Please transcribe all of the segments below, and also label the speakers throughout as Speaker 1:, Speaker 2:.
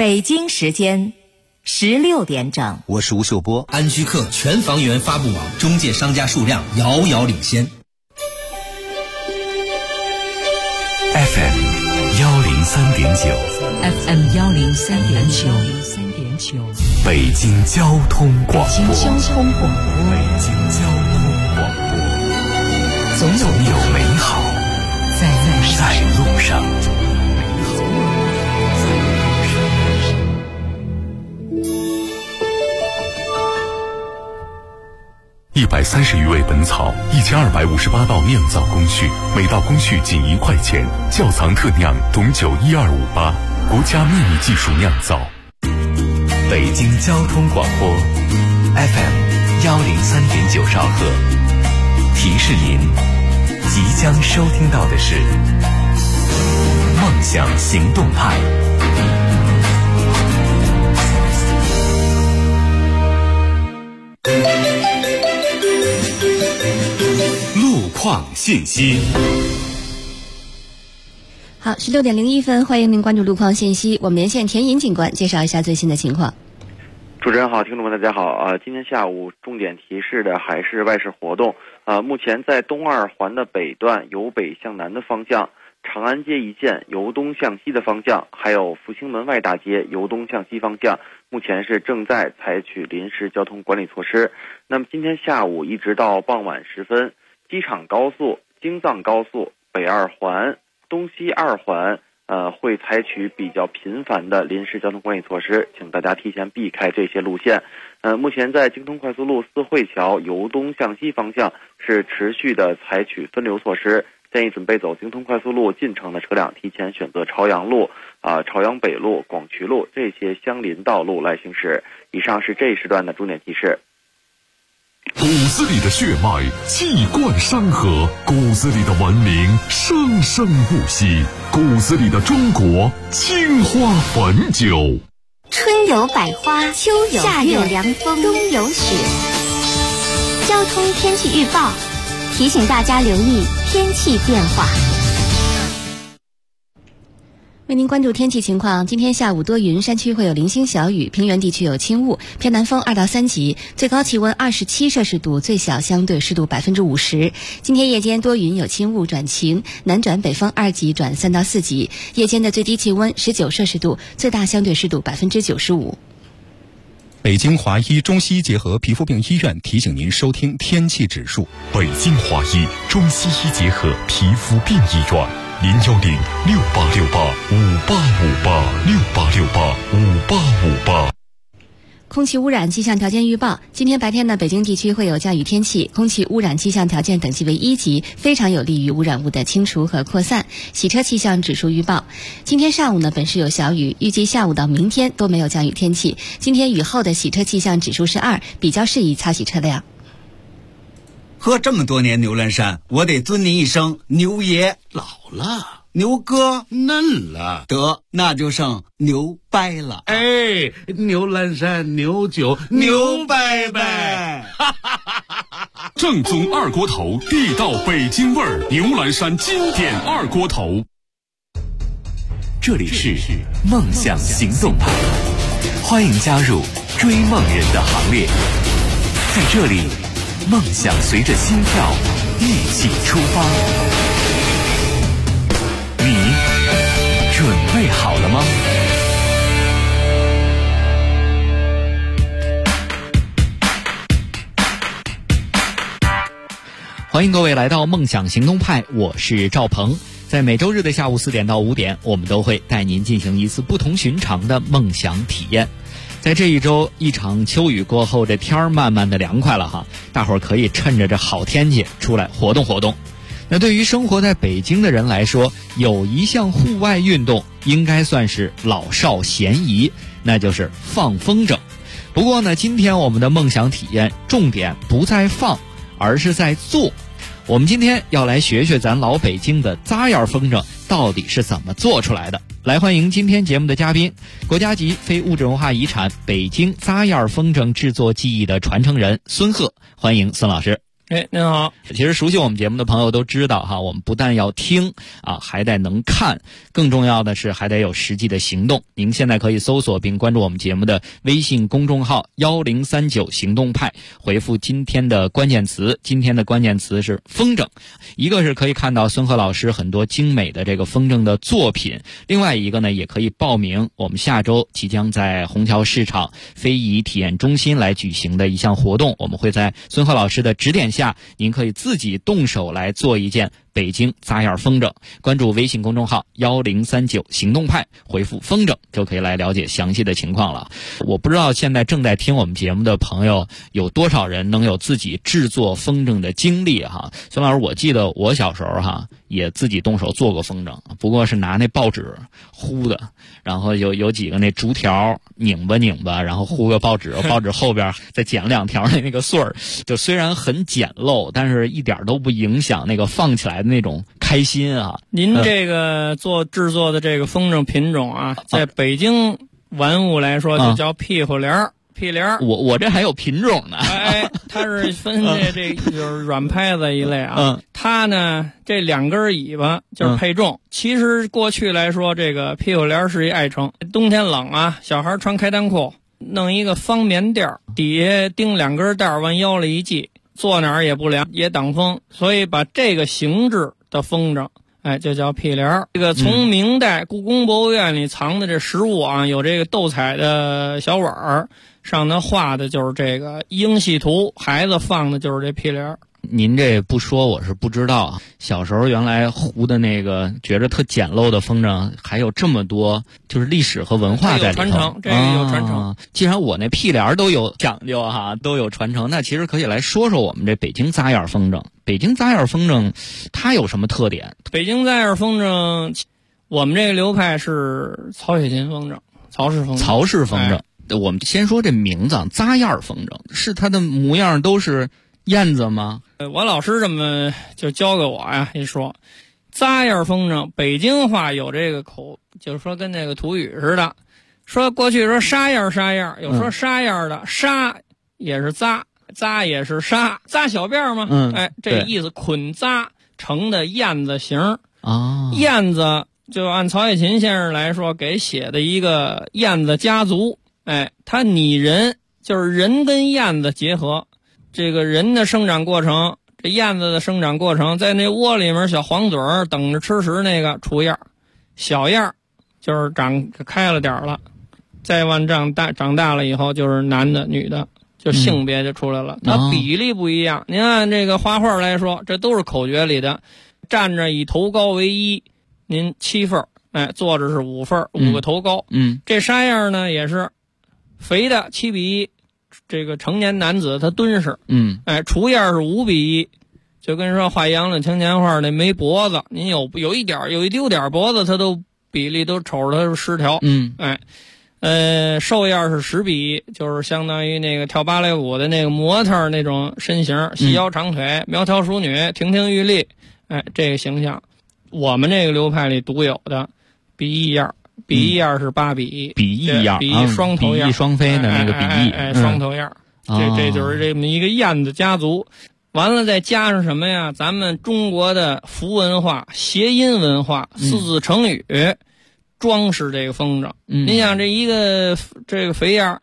Speaker 1: 北京时间16点整。
Speaker 2: 我是吴秀波。
Speaker 3: 安居客全房源发布网中介商家数量遥遥领先。
Speaker 4: FM 103.9
Speaker 1: FM 103.9
Speaker 4: 北京交通广播。
Speaker 1: 北京交通广播。总有
Speaker 4: 美好在路上。130余味本草，1258道酿造工序，每道工序仅1块钱。窖藏特酿董酒12588，国家秘密技术酿造。北京交通广播 FM 103.9兆赫，提示您即将收听到的是梦想行动派。路况信息。
Speaker 5: 好，16点01分，欢迎您关注路况信息。我们连线田银警官，介绍一下最新的情况。
Speaker 6: 主持人好，听众们大家好。今天下午重点提示的还是外事活动。目前在东二环的北段由北向南的方向，长安街一线由东向西的方向，还有复兴门外大街由东向西方向，目前是正在采取临时交通管理措施。那么今天下午一直到傍晚时分，机场高速、京藏高速、北二环、东西二环会采取比较频繁的临时交通管理措施，请大家提前避开这些路线。目前在京通快速路四惠桥由东向西方向是持续的采取分流措施，建议准备走京通快速路进城的车辆提前选择朝阳路、朝阳北路、广渠路这些相邻道路来行驶。以上是这一时段的重点提示。
Speaker 4: 骨子里的血脉气贯山河，骨子里的文明生生不息，骨子里的中国青花汾酒。
Speaker 7: 春有百花，秋有夏有凉风，冬有雪。交通天气预报提醒大家留意天气变化。
Speaker 5: 为您关注天气情况，今天下午多云，山区会有零星小雨，平原地区有轻雾，偏南风2到3级，最高气温27摄氏度，最小相对湿度50%。今天夜间多云有轻雾转晴，南转北风2级转3到4级，夜间的最低气温19摄氏度，最大相对湿度95%。
Speaker 8: 北京华医中西医结合皮肤病医院提醒您收听天气指数。
Speaker 4: 北京华医中西医结合皮肤病医院，01068685858，68685858。
Speaker 5: 空气污染气象条件预报，今天白天呢，北京地区会有降雨天气，空气污染气象条件等级为1级，非常有利于污染物的清除和扩散。洗车气象指数预报，今天上午呢本市有小雨，预计下午到明天都没有降雨天气。今天雨后的洗车气象指数是2，比较适宜擦洗车辆。
Speaker 9: 喝这么多年牛栏山，我得尊您一声牛爷。
Speaker 10: 老了，
Speaker 9: 牛哥
Speaker 10: 嫩了，
Speaker 9: 得那就剩牛掰了。
Speaker 10: 哎，牛栏山牛酒牛掰掰，
Speaker 4: 正宗二锅头，地道北京味儿，牛栏山经典二锅头。这里是梦想行动派，欢迎加入追梦人的行列。在这里，梦想随着心跳一起出发。你准备好了吗？
Speaker 11: 欢迎各位来到梦想行动派，我是赵鹏。在每周日的下午4点到5点，我们都会带您进行一次不同寻常的梦想体验。在这一周，一场秋雨过后，这天儿慢慢的凉快了哈，大伙儿可以趁着这好天气出来活动活动。那对于生活在北京的人来说，有一项户外运动应该算是老少咸宜，那就是放风筝。不过呢，今天我们的梦想体验重点不在放，而是在做。我们今天要来学学咱老北京的扎眼风筝到底是怎么做出来的。来欢迎今天节目的嘉宾，国家级非物质文化遗产北京扎眼风筝制作技艺的传承人孙鹤，欢迎孙老师。
Speaker 2: 哎，您好。
Speaker 11: 其实熟悉我们节目的朋友都知道哈，我们不但要听啊，还得能看，更重要的是还得有实际的行动。您现在可以搜索并关注我们节目的微信公众号1039行动派，回复今天的关键词，今天的关键词是风筝。一个是可以看到孙鹤老师很多精美的这个风筝的作品，另外一个呢，也可以报名我们下周即将在虹桥市场非遗体验中心来举行的一项活动。我们会在孙鹤老师的指点下，您可以自己动手来做一件北京扎眼风筝。关注微信公众号1039行动派，回复风筝就可以来了解详细的情况了。我不知道现在正在听我们节目的朋友有多少人能有自己制作风拧的经历哈。孙老师，我记得我小时候哈也自己动手做过风筝，不过是拿那报纸糊的，然后有几个那竹条拧吧，然后糊个报纸，报纸后边再剪2条那个穗儿，就虽然很简陋，但是一点都不影响那个放起来的那种开心啊。
Speaker 2: 您这个制作的这个风筝品种啊，在北京玩物来说就叫屁股帘儿。屁帘儿，
Speaker 11: 我这还有品种呢。
Speaker 2: 哎，它是分这就是软拍子一类啊。它呢这2根尾巴就是配重。其实过去来说，这个屁股帘是一爱称。冬天冷啊，小孩穿开裆裤，弄一个方棉垫，底下钉2根带往腰里一系，坐哪儿也不凉，也挡风，所以把这个形制的风筝，哎，就叫屁帘。这个从明代故宫博物院里藏的这实物啊，有这个斗彩的小碗儿。上头画的就是这个英系图，孩子放的就是这屁帘。
Speaker 11: 您这不说我是不知道，小时候原来糊的那个觉着特简陋的风筝还有这么多就是历史和文化在里头。
Speaker 2: 传承，这个有传承。
Speaker 11: 既然我那屁帘都有讲究哈，都有传承，那其实可以来说说我们这北京扎眼风筝。北京扎眼风筝它有什么特点？
Speaker 2: 北京扎眼风筝，我们这个流派是曹雪芹风筝，曹氏风筝。
Speaker 11: 曹氏风筝。我们先说这名字，扎眼风筝是它的模样都是燕子吗？
Speaker 2: 我老师这么就教给我呀，一说扎眼风筝，北京话有这个口，就是说跟那个土语似的，说过去说沙燕，有说沙燕的，沙也是扎，扎也是沙，扎小辫嘛，哎，这意思捆扎成的燕子形啊，燕子就按曹雪芹先生来说给写的一个燕子家族。哎，它拟人，就是人跟燕子结合，这个人的生长过程，这燕子的生长过程，在那窝里面小黄嘴儿等着吃食那个雏燕，小燕就是长开了点了，再往长大了以后就是男的女的，就性别就出来了，它比例不一样。您按这个画画来说，这都是口诀里的，站着以头高为1，您7份，哎，坐着是5份，5个头高。这沙燕呢也是。肥的7比1，这个成年男子他敦实，哎，雏燕是5比1，就跟说画杨柳青年画那没脖子，您有一丢点脖子，他都比例都瞅着他是失调，哎，瘦燕是10比1，就是相当于那个跳芭蕾舞的那个模特那种身形，细腰长腿，苗条淑女，亭亭玉立，哎，这个形象，我们这个流派里独有的比翼燕。比翼燕是8比1，
Speaker 11: 比翼燕，
Speaker 2: 比翼双头燕，
Speaker 11: 比翼双飞的那个比翼，
Speaker 2: 哎，双头燕，这就是这么一个燕子家族。完了再加上什么呀？咱们中国的符文化、谐音文化、4字成语，装饰这个风筝。你想这一个这个肥燕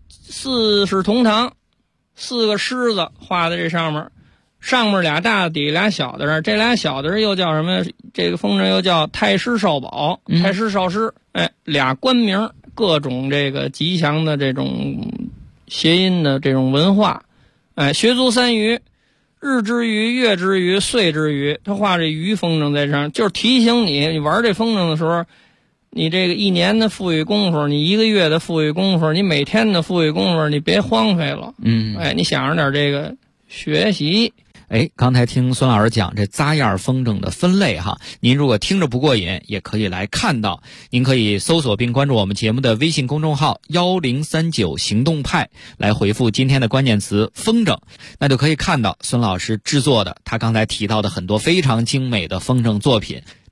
Speaker 2: ，4世同堂，4个狮子画在这上面。上面俩大的，底俩小的，这俩小的又叫什么？这个风筝又叫太师少保、太师少师，哎，俩官名，各种这个吉祥的这种谐音的这种文化，哎，学足3鱼，日之鱼、月之鱼、岁之鱼，他画这鱼风筝在上，就是提醒你玩这风筝的时候，你这个1年的富裕功夫，你1个月的富裕功夫，你每天的富裕功夫，你别荒废了。哎，你想着点这个学习。
Speaker 11: 哎，刚才听孙老师讲这扎燕风筝的分类哈，您如果听着不过瘾，也可以来看到。您可以搜索并关注我们节目的微信公众号1039行动派，来回复今天的关键词风筝，那就可以看到孙老师制作的他刚才提到的很多非常精美的风筝作品。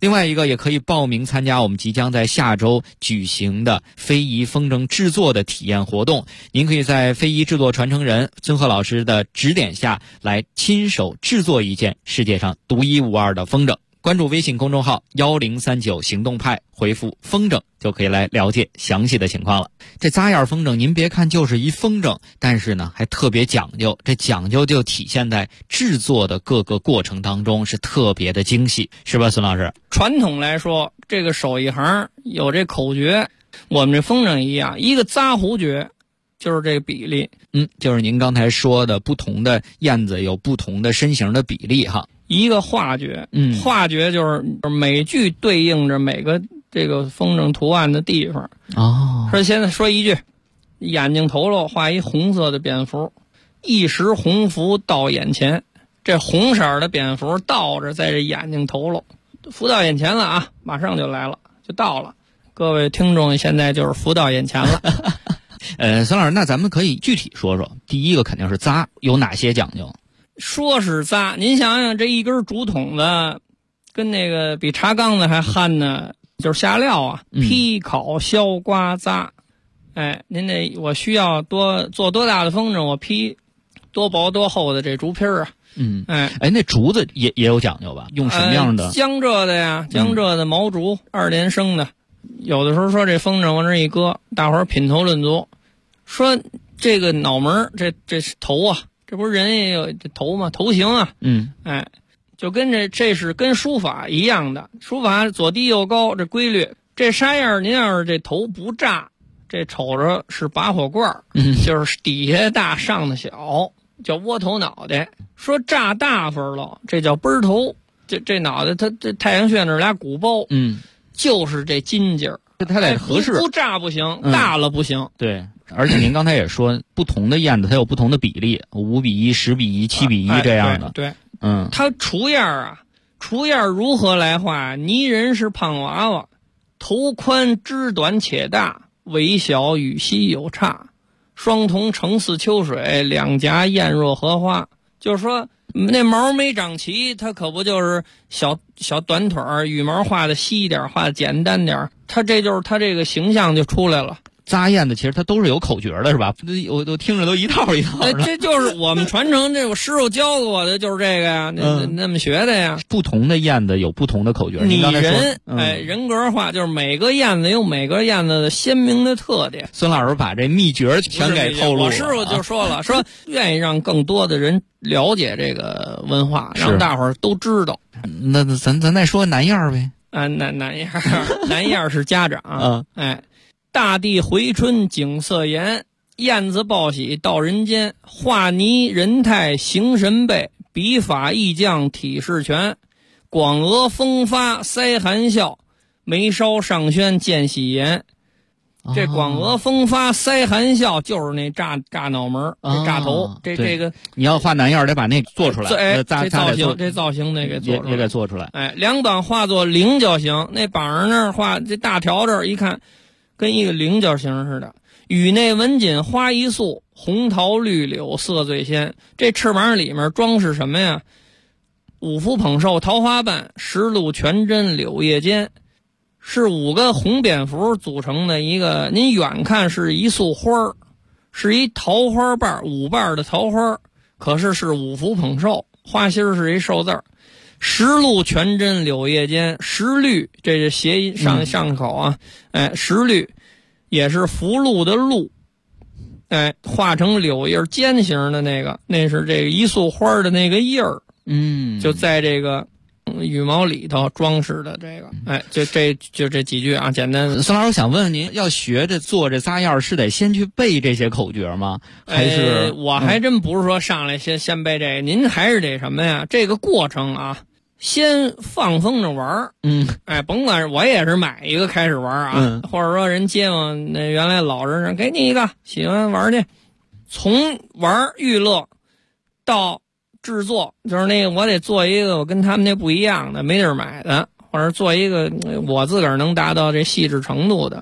Speaker 11: 另外一个也可以报名参加我们即将在下周举行的非遗风筝制作的体验活动。您可以在非遗制作传承人孙鹤老师的指点下来亲手制作一件世界上独一无二的风筝。关注微信公众号1039行动派，回复风筝就可以来了解详细的情况了。这扎眼风筝您别看就是一风筝，但是呢还特别讲究，这讲究就体现在制作的各个过程当中，是特别的精细，是吧孙老师？
Speaker 2: 传统来说，这个手艺行有这口诀，我们这风筝一样，一个扎胡诀就是这个比例。
Speaker 11: 就是您刚才说的不同的燕子有不同的身形的比例哈。
Speaker 2: 一个画诀，画诀就是每句对应着每个这个风筝图案的地方。说现在说一句，眼睛头喽画一红色的蝙蝠，一时红福到眼前。这红色的蝙蝠倒着在这眼睛头喽，福到眼前了啊，马上就来了，就到了。各位听众现在就是福到眼前了。
Speaker 11: 孙老师，那咱们可以具体说说，第一个肯定是扎，有哪些讲究？
Speaker 2: 说是扎，您想想这一根竹筒子，跟那个比茶缸子还憨呢，就是下料啊，劈烤削刮扎。您这我需要做多大的风筝，我劈多薄多厚的这竹皮儿啊。
Speaker 11: 那竹子也有讲究吧？用什么样的？
Speaker 2: 江浙的呀，江浙的毛竹，2年生的。有的时候说这风筝往这一搁，大伙儿品头论足，说这个脑门这是头啊，这不是人也有这头吗？头型啊，就跟这是跟书法一样的，书法左低右高这规律。这沙样您要是这头不炸，这瞅着是拔火罐，就是底下大上的小，叫窝头脑袋。说炸大分了，这叫奔头。这脑袋它这太阳穴那俩鼓包，就是这筋劲儿，
Speaker 11: 它得合适，
Speaker 2: 不炸不行，大了不行。
Speaker 11: 对，而且您刚才也说，不同的燕子它有不同的比例，5比1、10比1、7比1这样的。
Speaker 2: 对，它雏燕啊，雏燕如何来画？泥人是胖娃娃，头宽肢短且大，尾小与膝有差，双瞳澄似秋水，两颊艳若荷花。就是说那毛没长齐，它可不就是小短腿儿，羽毛画的细一点，画的简单点，它这就是它这个形象就出来了。
Speaker 11: 扎燕子其实它都是有口诀的，是吧？我都听着都一套一套的。
Speaker 2: 这就是我们传承，这我师傅教给我的就是这个呀，那么学的呀。
Speaker 11: 不同的燕子有不同的口诀。
Speaker 2: 拟人，人格化，就是每个燕子有每个燕子的鲜明的特点。
Speaker 11: 孙老师把这秘诀全给透露了。
Speaker 2: 我师傅就说了，说愿意让更多的人了解这个文化，让大伙儿都知道。
Speaker 11: 那咱再说南燕呗。
Speaker 2: 南燕是家长。大地回春景色颜，燕子报喜到人间，画泥人态形神备，笔法意匠体势全，广额风发腮含笑，眉梢上宣见喜颜。这广额风发腮含笑就是那炸脑门这炸头，这个
Speaker 11: 你要画南燕得把那做出来，
Speaker 2: 这造型得给做出来，
Speaker 11: 也给做出来。
Speaker 2: 两膀画作菱角形，那膀上那儿画这大条这儿一看跟一个菱角形似的。羽内文锦花一束，红桃绿柳色最鲜。这翅膀里面装饰什么呀？五福捧寿桃花瓣，10路全针柳叶尖，是5个红蝙蝠组成的一个，您远看是一束花儿，是一桃花瓣，5瓣的桃花，可是5福捧寿，花心是一寿字儿。10路全针柳叶尖，10绿这是谐音上口啊，10绿也是福禄的禄，画成柳叶尖形的那个，那是这个一束花的那个叶儿，就在这个羽毛里头装饰的这个，就这几句啊，简单。
Speaker 11: 孙老师想问问您，要学着做这仨样是得先去背这些口诀吗？还是
Speaker 2: 我还真不是说上来先背这个，您还是得什么呀？这个过程啊。先放风筝玩甭管我也是买一个开始玩啊，或者说人街坊那原来老人给你一个，喜欢玩去，从玩娱乐到制作，就是那个我得做一个我跟他们那不一样的，没地儿买的，或者做一个我自个儿能达到这细致程度的，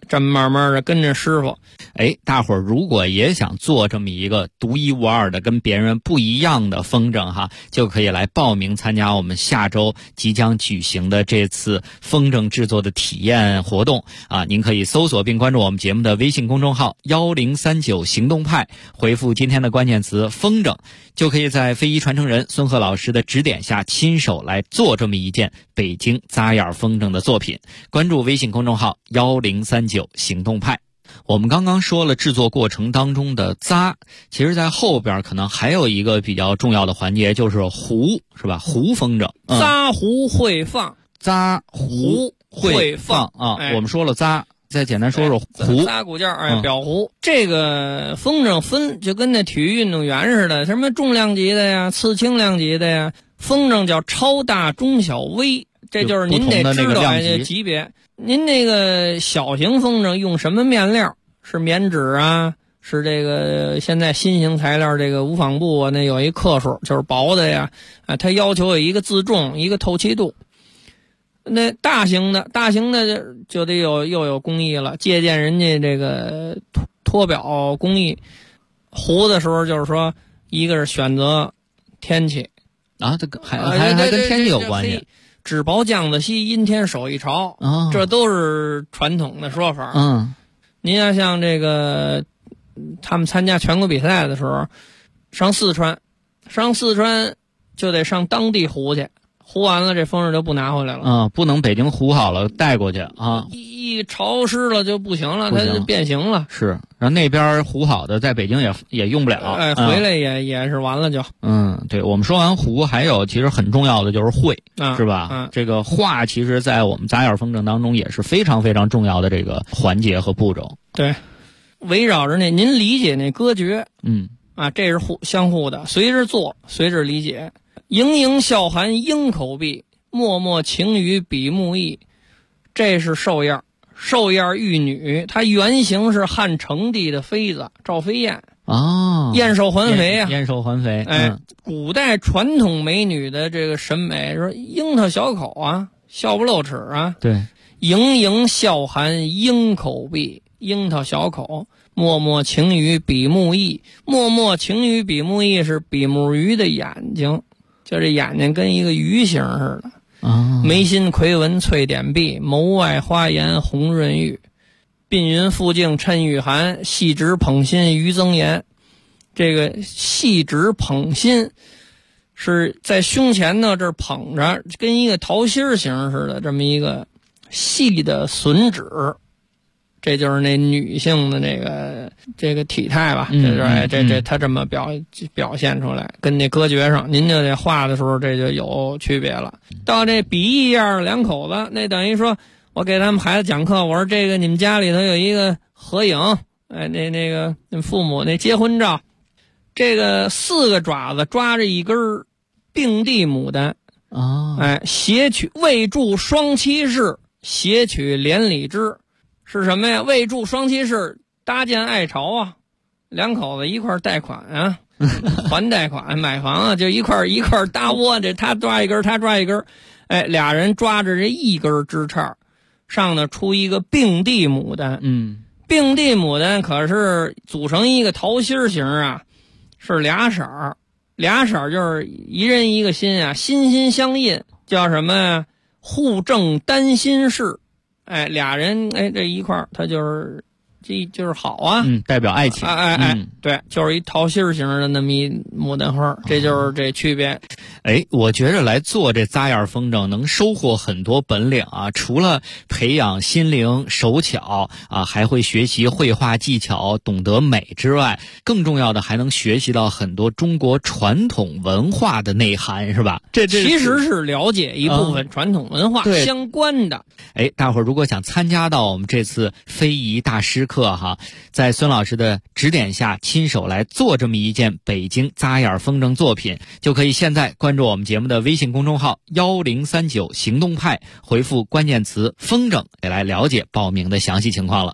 Speaker 2: 这么慢慢的跟着师傅。
Speaker 11: 大伙儿如果也想做这么一个独一无二的跟别人不一样的风筝哈，就可以来报名参加我们下周即将举行的这次风筝制作的体验活动啊！您可以搜索并关注我们节目的微信公众号1039行动派，回复今天的关键词风筝，就可以在非遗传承人孙鹤老师的指点下亲手来做这么一件北京扎眼风筝的作品。关注微信公众号1039行动派。我们刚刚说了制作过程当中的扎，其实在后边可能还有一个比较重要的环节，就是弧，是吧？弧风筝，
Speaker 2: 扎弧会放，
Speaker 11: 扎弧会放啊。我们说了扎，再简单说说弧，
Speaker 2: 扎骨架，表弧。这个风筝分就跟那体育运动员似的，什么重量级的呀，次轻量级的呀。风筝叫超大、中小、微，这就是您得知道这级别。您那个小型风筝用什么面料？是棉纸啊，是这个现在新型材料这个无纺布啊，那有一克数，就是薄的呀。它要求有一个自重，一个透气度。那大型的就得又有工艺了，借鉴人家这个脱表工艺。弧的时候就是说，一个是选择天气
Speaker 11: 啊，这个还跟天气有关系。
Speaker 2: 纸薄酱子稀，阴天手一潮，这都是传统的说法。您要像这个他们参加全国比赛的时候，上四川就得上当地糊去，糊完了这风筝就不拿回来了。
Speaker 11: 不能北京糊好了带过去啊，
Speaker 2: 一潮湿了就不行了，它就变形了。
Speaker 11: 是，然后那边糊好的在北京也用不了，
Speaker 2: 回来也是完了就。
Speaker 11: 对，我们说完糊，还有其实很重要的就是绘，是吧？这个画其实在我们扎眼风筝当中也是非常非常重要的这个环节和步骤。
Speaker 2: 对，围绕着您理解那歌诀，这是相互的，随着做，随着理解。盈盈笑含鹰口闭，脉脉情语比目意。这是寿燕玉女，她原型是汉成帝的妃子赵飞燕。燕瘦环肥啊，
Speaker 11: 燕瘦环肥。
Speaker 2: 古代传统美女的这个审美说樱桃小口啊，笑不露齿啊。
Speaker 11: 对，
Speaker 2: 盈盈笑含鹰口闭，樱桃小口，脉脉情语比目意。脉脉情语比目意是比目鱼的眼睛，就这眼睛跟一个鱼形似的。眉心魁纹翠点碧，眸外花颜红润玉。鬓云复镜衬玉寒，细指捧心余增颜。这个细指捧心是在胸前呢，这捧着跟一个桃心形似的这么一个细的笋指，这就是那女性的这个体态吧。这他这么表现出来，跟那歌诀上您就得画的时候这就有区别了。到这比一样两口子，那等于说我给他们孩子讲课，我说这个你们家里头有一个合影，那个父母那结婚照，这个4个爪子抓着一根并蒂牡丹斜取未著双七式，斜取连理枝。是什么呀？未著双七式，搭建爱巢啊，两口子一块贷款啊，还贷款买房啊，就一块搭窝，这他抓一根，他抓一根，俩人抓着这一根枝杈，上头出一个并蒂牡丹。并蒂牡丹可是组成一个桃心形啊，是俩色儿就是一人一个心啊，心心相印，叫什么呀？互正丹心式。俩人这一块他就是好啊，
Speaker 11: 代表爱情。
Speaker 2: 对，就是一桃心形的那么一牡丹花，这就是这区别。
Speaker 11: 我觉着来做这扎眼风筝能收获很多本领啊，除了培养心灵手巧啊，还会学习绘画技巧，懂得美之外，更重要的还能学习到很多中国传统文化的内涵，是吧？这
Speaker 2: 其实是了解一部分传统文化相关的。
Speaker 11: 大伙儿如果想参加到我们这次非遗大师课哈，在孙老师的指点下亲手来做这么一件北京扎眼风筝作品，就可以现在关注我们节目的微信公众号1039行动派，回复关键词风筝来了解报名的详细情况了。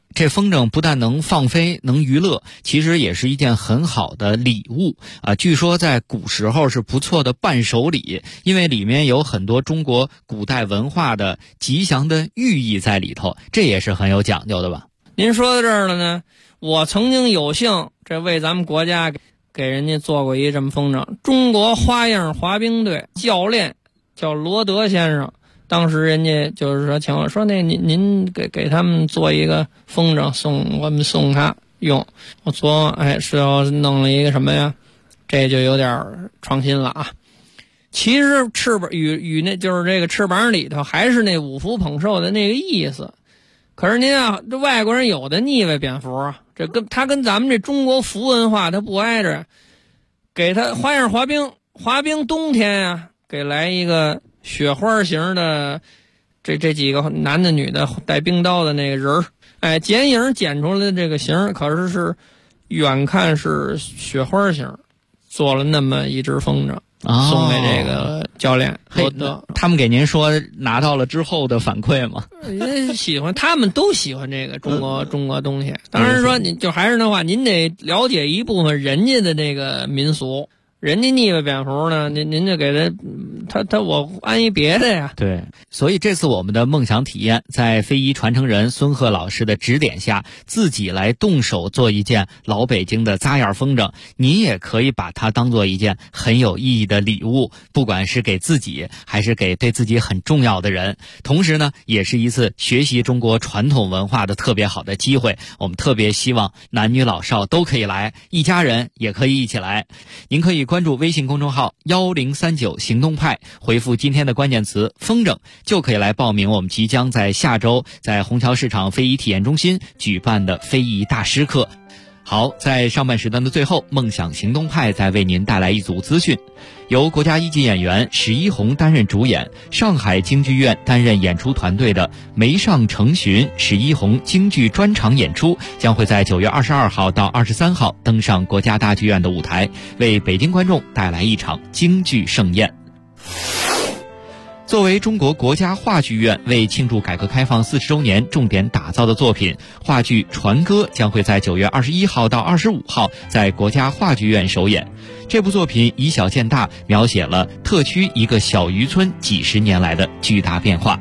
Speaker 11: 这风筝不但能放飞能娱乐，其实也是一件很好的礼物啊。据说在古时候是不错的伴手礼，因为里面有很多中国古代文化的吉祥的寓意在里头，这也是很有讲究的吧。
Speaker 2: 您说到这儿了呢，我曾经有幸这为咱们国家给人家做过一这么风筝，中国花样滑冰队教练叫罗德先生，当时人家就是说请我说那您给他们做一个风筝我们送他用。我琢磨是要弄了一个什么呀，这就有点创新了啊。其实翅膀与那就是这个翅膀里头还是那五福捧寿的那个意思。可是您啊，这外国人有的腻歪蝙蝠啊，他跟咱们这中国福文化他不挨着，给他花样滑冰冬天啊，给来一个雪花型的这几个男的女的带冰刀的那个人儿，剪影剪出来的这个形可是远看是雪花型，做了那么一只风筝。送给这个教练罗德，
Speaker 11: 他们给您说拿到了之后的反馈吗？
Speaker 2: 喜欢，他们都喜欢这个中国东西。当然说，你就还是那话，您得了解一部分人家的那个民俗。人家腻歪蝙蝠呢，您就给他我安一别的呀。
Speaker 11: 对，所以这次我们的梦想体验，在非遗传承人孙鹤老师的指点下，自己来动手做一件老北京的扎眼风筝，您也可以把它当做一件很有意义的礼物，不管是给自己还是给对自己很重要的人。同时呢，也是一次学习中国传统文化的特别好的机会。我们特别希望男女老少都可以来，一家人也可以一起来。您可以关注微信公众号1039行动派，回复今天的关键词风筝，就可以来报名我们即将在下周在虹桥市场非遗体验中心举办的非遗大师课。好，在上半时段的最后，梦想行动派再为您带来一组资讯。由国家一级演员史一红担任主演，上海京剧院担任演出团队的梅上成巡史一红京剧专场演出将会在9月22号到23号登上国家大剧院的舞台，为北京观众带来一场京剧盛宴。作为中国国家话剧院为庆祝改革开放40周年重点打造的作品，话剧《传歌》将会在9月21号到25号在国家话剧院首演。这部作品以小见大，描写了特区一个小渔村几十年来的巨大变化。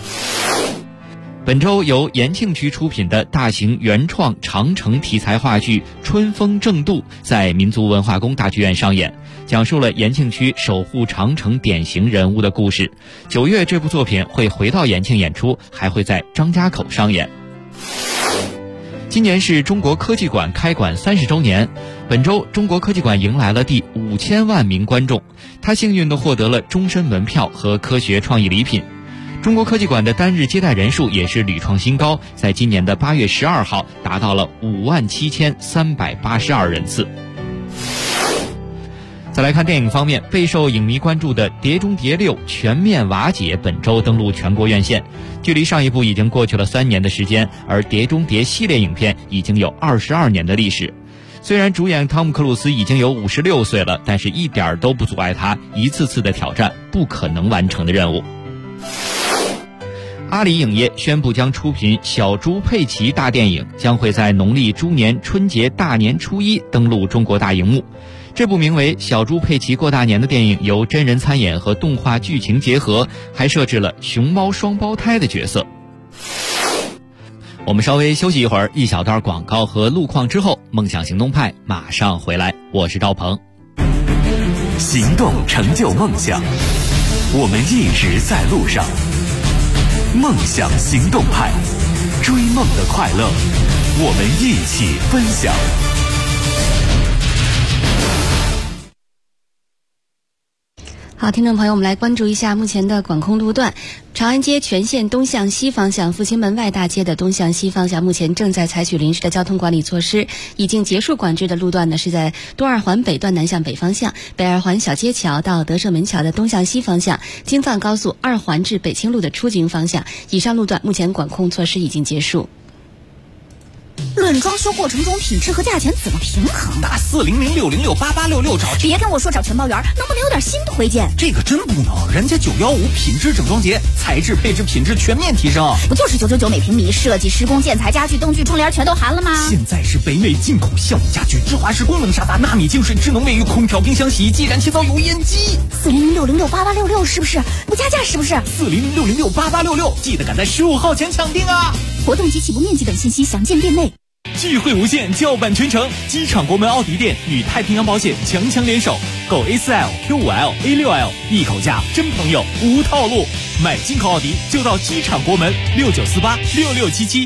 Speaker 11: 本周由延庆区出品的大型原创长城题材话剧《春风正度》在民族文化宫大剧院上演，讲述了延庆区守护长城典型人物的故事。9月这部作品会回到延庆演出，还会在张家口上演。今年是中国科技馆开馆30周年，本周中国科技馆迎来了第5000万名观众，他幸运地获得了终身门票和科学创意礼品。中国科技馆的单日接待人数也是屡创新高，在今年的8月12号达到了57382人次。再来看电影方面，备受影迷关注的《碟中谍6》全面瓦解本周登陆全国院线。距离上一部已经过去了3年的时间，而《碟中谍》系列影片已经有22年的历史。虽然主演汤姆克鲁斯已经有56岁了，但是一点都不阻碍他一次次的挑战不可能完成的任务。阿里影业宣布将出品《小猪佩奇》大电影，将会在农历猪年春节大年初1登陆中国大荧幕。这部名为《小猪佩奇过大年》的电影由真人参演和动画剧情结合，还设置了熊猫双胞胎的角色。我们稍微休息一会儿，一小段广告和路况之后，梦想行动派马上回来。我是赵鹏。
Speaker 12: 行动成就梦想，我们一直在路上。梦想行动派，追梦的快乐，我们一起分享。
Speaker 5: 好，听众朋友，我们来关注一下目前的管控路段。长安街全线东向西方向复兴门外大街的东向西方向目前正在采取临时的交通管理措施。已经结束管制的路段呢，是在东二环北段南向北方向，北二环小街桥到德胜门桥的东向西方向，京藏高速2环至北清路的出京方向。以上路段目前管控措施已经结束。
Speaker 13: 论装修过程中品质和价钱怎么平衡？
Speaker 14: 打400-606-8866找。
Speaker 13: 别跟我说找全包圆，能不能有点新推荐？
Speaker 14: 这个真不能，人家915品质整装节，材质配置品质全面提升。
Speaker 13: 不就是999每平米，设计施工建材家具灯具窗帘全都含了吗？
Speaker 14: 现在是北美进口橡木家具、芝华士功能沙发、纳米净水、智能卫浴、空调、冰箱、洗衣机、燃气灶、油烟机。
Speaker 13: 400-606-8866是不是？不加价是不是
Speaker 14: ？400-606-8866，记得赶在15号前抢定啊！
Speaker 13: 活动及起步面积等信息详见店内。
Speaker 14: 聚会无限，叫板全城。机场国门奥迪店与太平洋保险强联手，购 A4L、Q5L、A6L， 一口价真朋友无套路。买进口奥迪就到机场国门69486677。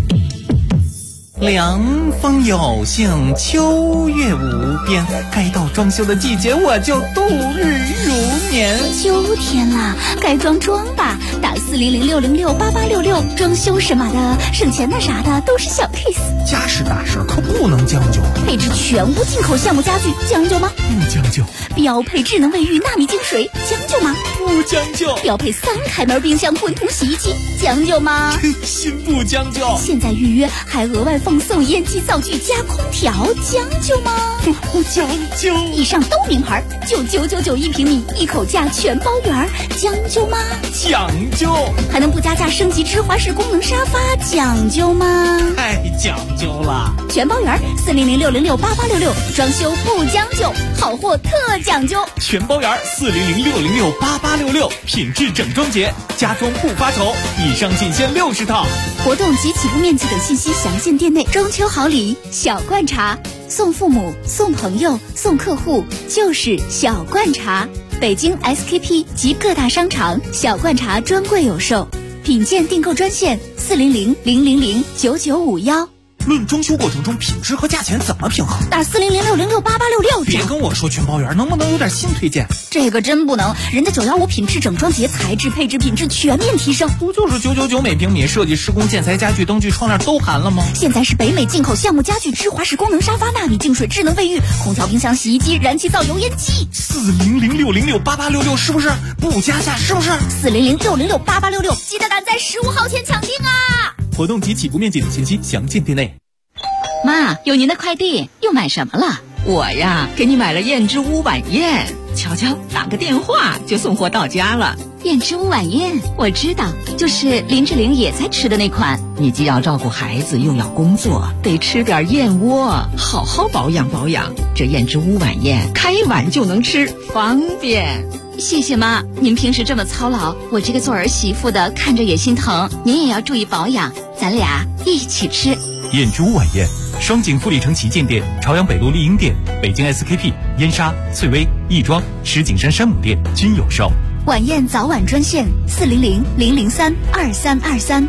Speaker 14: 凉风有幸，秋月无边，该到装修的季节，我就度日如年。
Speaker 13: 秋天了，该装吧，打400-606-8866，装修什么的，省钱的啥的都是小 case。
Speaker 14: 家事大事可不能将就，
Speaker 13: 配置全屋进口橡木家具，将就吗？
Speaker 14: 不将就。
Speaker 13: 标配智能卫浴、纳米净水，将就吗？
Speaker 14: 不将就。
Speaker 13: 标配3开门冰箱、混同洗衣机，将就吗？
Speaker 14: 心不将就。
Speaker 13: 现在预约还额外奉送烟机灶具加空调，将就吗？
Speaker 14: 不将就。
Speaker 13: 以上都名牌，就999一平米，一口价全包圆，将就吗？
Speaker 14: 讲究。
Speaker 13: 还能不加价升级芝华士功能沙发，讲究吗？
Speaker 14: 太讲究了。
Speaker 13: 全包圆400-606-8866，装修不将就，好货特讲究。
Speaker 14: 全包圆400-606-8866，品质整装节，家装不发愁。以上仅限60套。
Speaker 13: 活动及起步面积等信息详见店内。中秋好礼，小罐茶，送父母、送朋友、送客户，就是小罐茶。北京 SKP 及各大商场小罐茶专柜有售，品鉴订购专线400-000-9951。
Speaker 14: 论装修过程中品质和价钱怎么平衡？
Speaker 13: 打400-606-8866。
Speaker 14: 别跟我说全包圆，能不能有点新推荐？
Speaker 13: 这个真不能，人家915品质整装节，材质配置品质全面提升。
Speaker 14: 不就是999每平米，设计施工建材家具灯具窗帘都含了吗？
Speaker 13: 现在是北美进口橡木家具、芝华士功能沙发、纳米净水、智能卫浴、空调、冰箱、洗衣机、燃气灶、油烟机。
Speaker 14: 400-606-8866是不是？不加价是不是
Speaker 13: ？400-606-8866，记得赶在15号前抢定啊！
Speaker 14: 活动及起步面积等信息详见店内。
Speaker 1: 妈，有您的快递，又买什么了？我呀，给你买了燕之屋晚宴，瞧瞧，打个电话就送货到家了。
Speaker 5: 燕之屋晚宴，我知道，就是林志玲也在吃的那款。
Speaker 1: 你既要照顾孩子，又要工作，得吃点燕窝，好好保养保养。这燕之屋晚宴，开碗就能吃，方便。
Speaker 5: 谢谢妈，您平时这么操劳，我这个做儿媳妇的看着也心疼。您也要注意保养，咱俩一起吃。
Speaker 14: 燕之屋晚宴，双井富力城旗舰店、朝阳北路丽婴店、北京 SKP、燕莎、翠微、亦庄、石景山山姆店均有售。
Speaker 13: 晚宴早晚专线400-003-2323。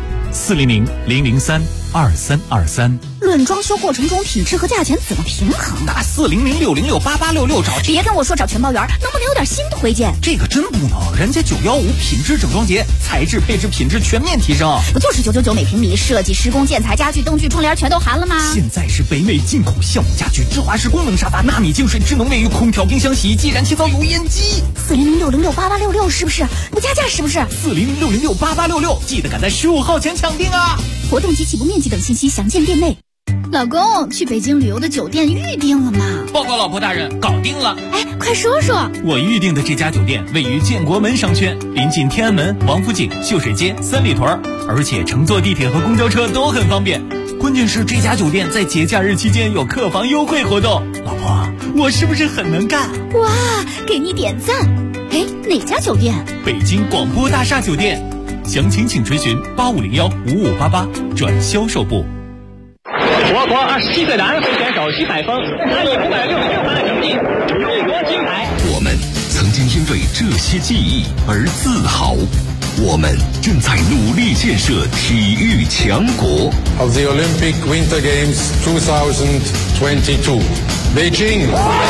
Speaker 14: 400-003-2323。
Speaker 13: 论装修过程中品质和价钱怎么平衡？
Speaker 14: 打400-606-8866找。
Speaker 13: 别跟我说找全包圆，能不能有点新推荐？
Speaker 14: 这个真不能，人家915品质整装节，材质配置品质全面提升。
Speaker 13: 不就是999每平米，设计施工建材家具灯具窗帘全都含了吗？
Speaker 14: 现在是北美进口橡木家具、芝华士功能沙发、纳米净水、智能卫浴、空调、冰箱、洗衣机、燃气灶、油烟机。
Speaker 13: 400-606-8866是不是？不加价是不是
Speaker 14: ？400-606-8866，记得赶在15号前抢定啊！
Speaker 13: 活动及起步面积等信息详见店内。老公，去北京旅游的酒店预定了吗？
Speaker 14: 报告老婆大人，搞定了。
Speaker 13: 哎，快说说。
Speaker 14: 我预定的这家酒店位于建国门商圈，临近天安门、王府井、秀水街、三里屯，而且乘坐地铁和公交车都很方便。关键是这家酒店在节假日期间有客房优惠活动。老婆，我是不是很能干？
Speaker 13: 哇，给你点赞。哎，哪家酒店？
Speaker 14: 北京广播大厦酒店。详情请垂询8501-5588转销售部。
Speaker 15: 我国27岁男会选手徐海峰，他以566分的成绩荣夺金牌。
Speaker 4: 我们曾经因为这些记忆而自豪，我们正在努力建设体育强国。
Speaker 16: Of the Olympic Winter Games 2022, Beijing。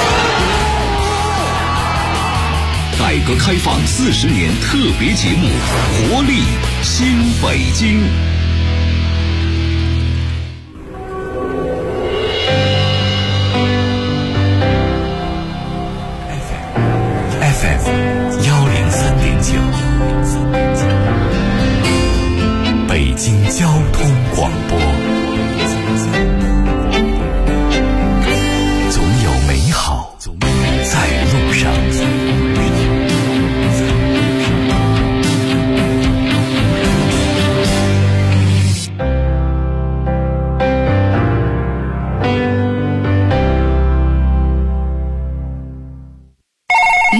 Speaker 4: 改革开放40年特别节目，活力新北京。
Speaker 12: FM 103.9，北京交通广播。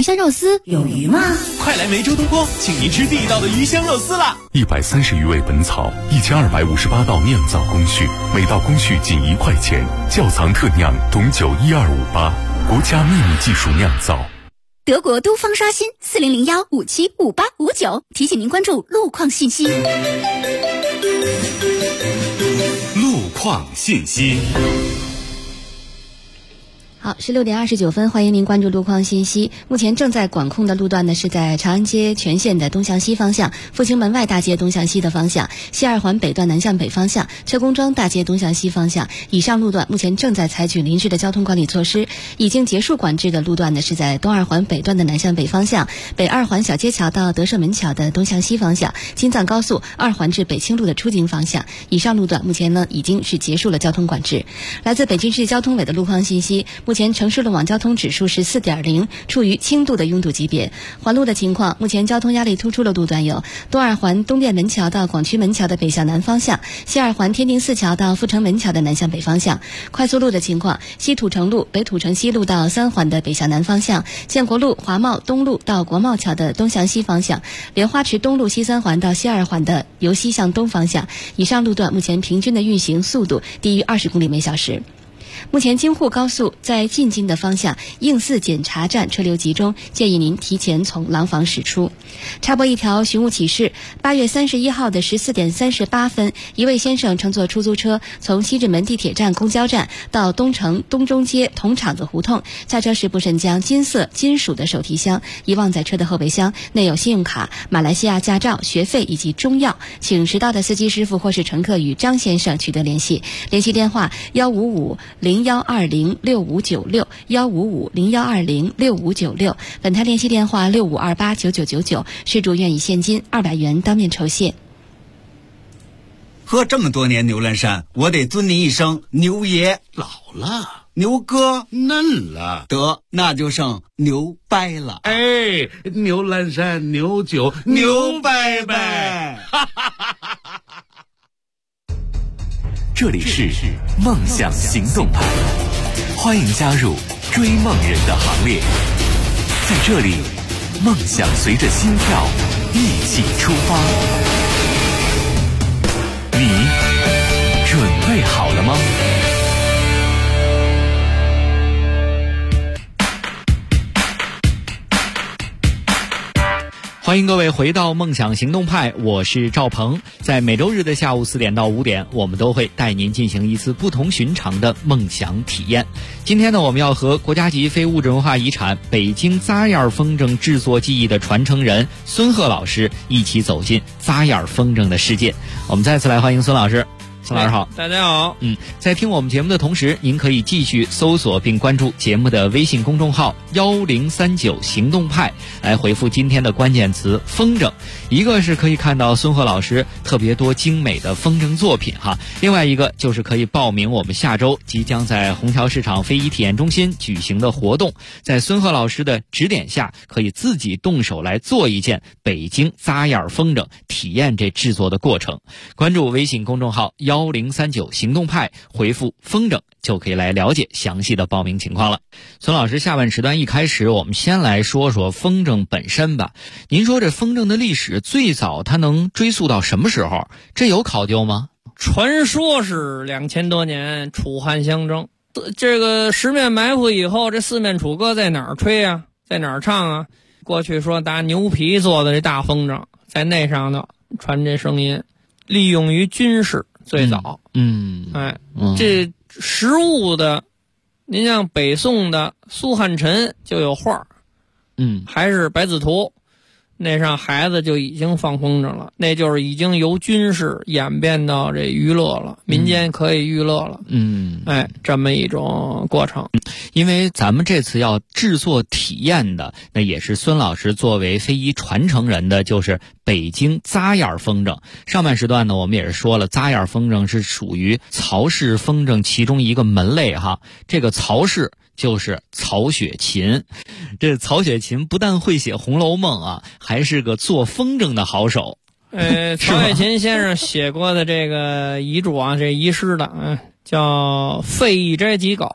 Speaker 13: 香肉丝有鱼吗？
Speaker 14: 快来梅州东光，请您吃地道的鱼香肉丝啦
Speaker 4: ！130余味本草，1258道酿造工序，每道工序仅1块钱，窖藏特酿董酒12588，国家秘密技术酿造。
Speaker 13: 德国都方刷新4001575859，提醒您关注路况信息。
Speaker 12: 路况信息。
Speaker 5: 好，是6点29分，欢迎您关注路况信息。目前正在管控的路段呢，是在长安街全线的东向西方向，复兴门外大街东向西的方向，西二环北段南向北方向，车公庄大街东向西方向。以上路段目前正在采取临时的交通管理措施。已经结束管制的路段呢，是在东二环北段的南向北方向，北二环小街桥到德胜门桥的东向西方向，京藏高速2环至北清路的出京方向。以上路段目前呢已经是结束了交通管制。来自北京市交通委的路况信息，目前城市路网交通指数是4.0，处于轻度的拥堵级别。环路的情况，目前交通压力突出的路段有东二环东店门桥到广渠门桥的北向南方向，西二环天定寺桥到阜成门桥的南向北方向。快速路的情况，西土城路北土城西路到3环的北向南方向，建国路华贸东路到国贸桥的东向西方向，莲花池东路西3环到西2环的由西向东方向。以上路段目前平均的运行速度低于20公里每小时。目前京沪高速在进京的方向应4检查站车流集中，建议您提前从廊坊驶出。插播一条寻物启事：8月31号的14点38分，一位先生乘坐出租车从西直门地铁站公交站到东城东中街铜厂子胡同，下车时不慎将金色金属的手提箱遗忘在车的后备箱，内有信用卡、马来西亚驾照、学费以及中药，请识到的司机师傅或是乘客与张先生取得联系，联系电话15501206596，15501206596，本台联系电话65289999，失主愿以现金200元当面酬谢。
Speaker 9: 喝这么多年牛栏山，我得尊您一声牛爷。
Speaker 10: 老了，
Speaker 9: 牛哥
Speaker 10: 嫩了，
Speaker 9: 得那就剩牛掰了。
Speaker 10: 哎，牛栏山牛酒牛掰掰。
Speaker 12: 这里是梦想行动派，欢迎加入追梦人的行列。在这里，梦想随着心跳一起出发。你准备好了吗？
Speaker 11: 欢迎各位回到梦想行动派，我是赵鹏。在每周日的下午4点到5点，我们都会带您进行一次不同寻常的梦想体验。今天呢，我们要和国家级非物质文化遗产北京扎眼风筝制作技艺的传承人孙鹤老师一起走进扎眼风筝的世界。我们再次来欢迎孙老师。孙老师好。
Speaker 2: 大家好。
Speaker 11: 在听我们节目的同时，您可以继续搜索并关注节目的微信公众号1039行动派，来回复今天的关键词风筝。一个是可以看到孙鹤老师特别多精美的风筝作品哈，另外一个就是可以报名我们下周即将在虹桥市场非遗体验中心举行的活动，在孙鹤老师的指点下，可以自己动手来做一件北京扎眼风筝，体验这制作的过程。关注微信公众号1039行动派，回复风筝就可以来了解详细的报名情况了。孙老师，下半时段一开始我们先来说说风筝本身吧。您说这风筝的历史最早它能追溯到什么时候？这有考究吗？
Speaker 2: 传说是2000多年楚汉相争，这个十面埋伏以后，这四面楚歌在哪儿吹啊，在哪儿唱啊？过去说拿牛皮做的这大风筝，在那上头传这声音，利用于军事最早。这实物的，您像北宋的苏汉臣就有画，还是白字图，那上孩子就已经放风筝了，那就是已经由军事演变到这娱乐了，民间可以娱乐了。这么一种过程。
Speaker 11: 因为咱们这次要制作体验的，那也是孙老师作为非遗传承人的，就是北京扎眼风筝。上半时段呢，我们也是说了，扎眼风筝是属于曹氏风筝其中一个门类哈。这个曹氏就是曹雪芹。这曹雪芹不但会写《红楼梦》啊，还是个做风筝的好手。
Speaker 2: 曹雪芹先生写过的这个遗嘱啊，这遗诗的，叫废一斋几稿，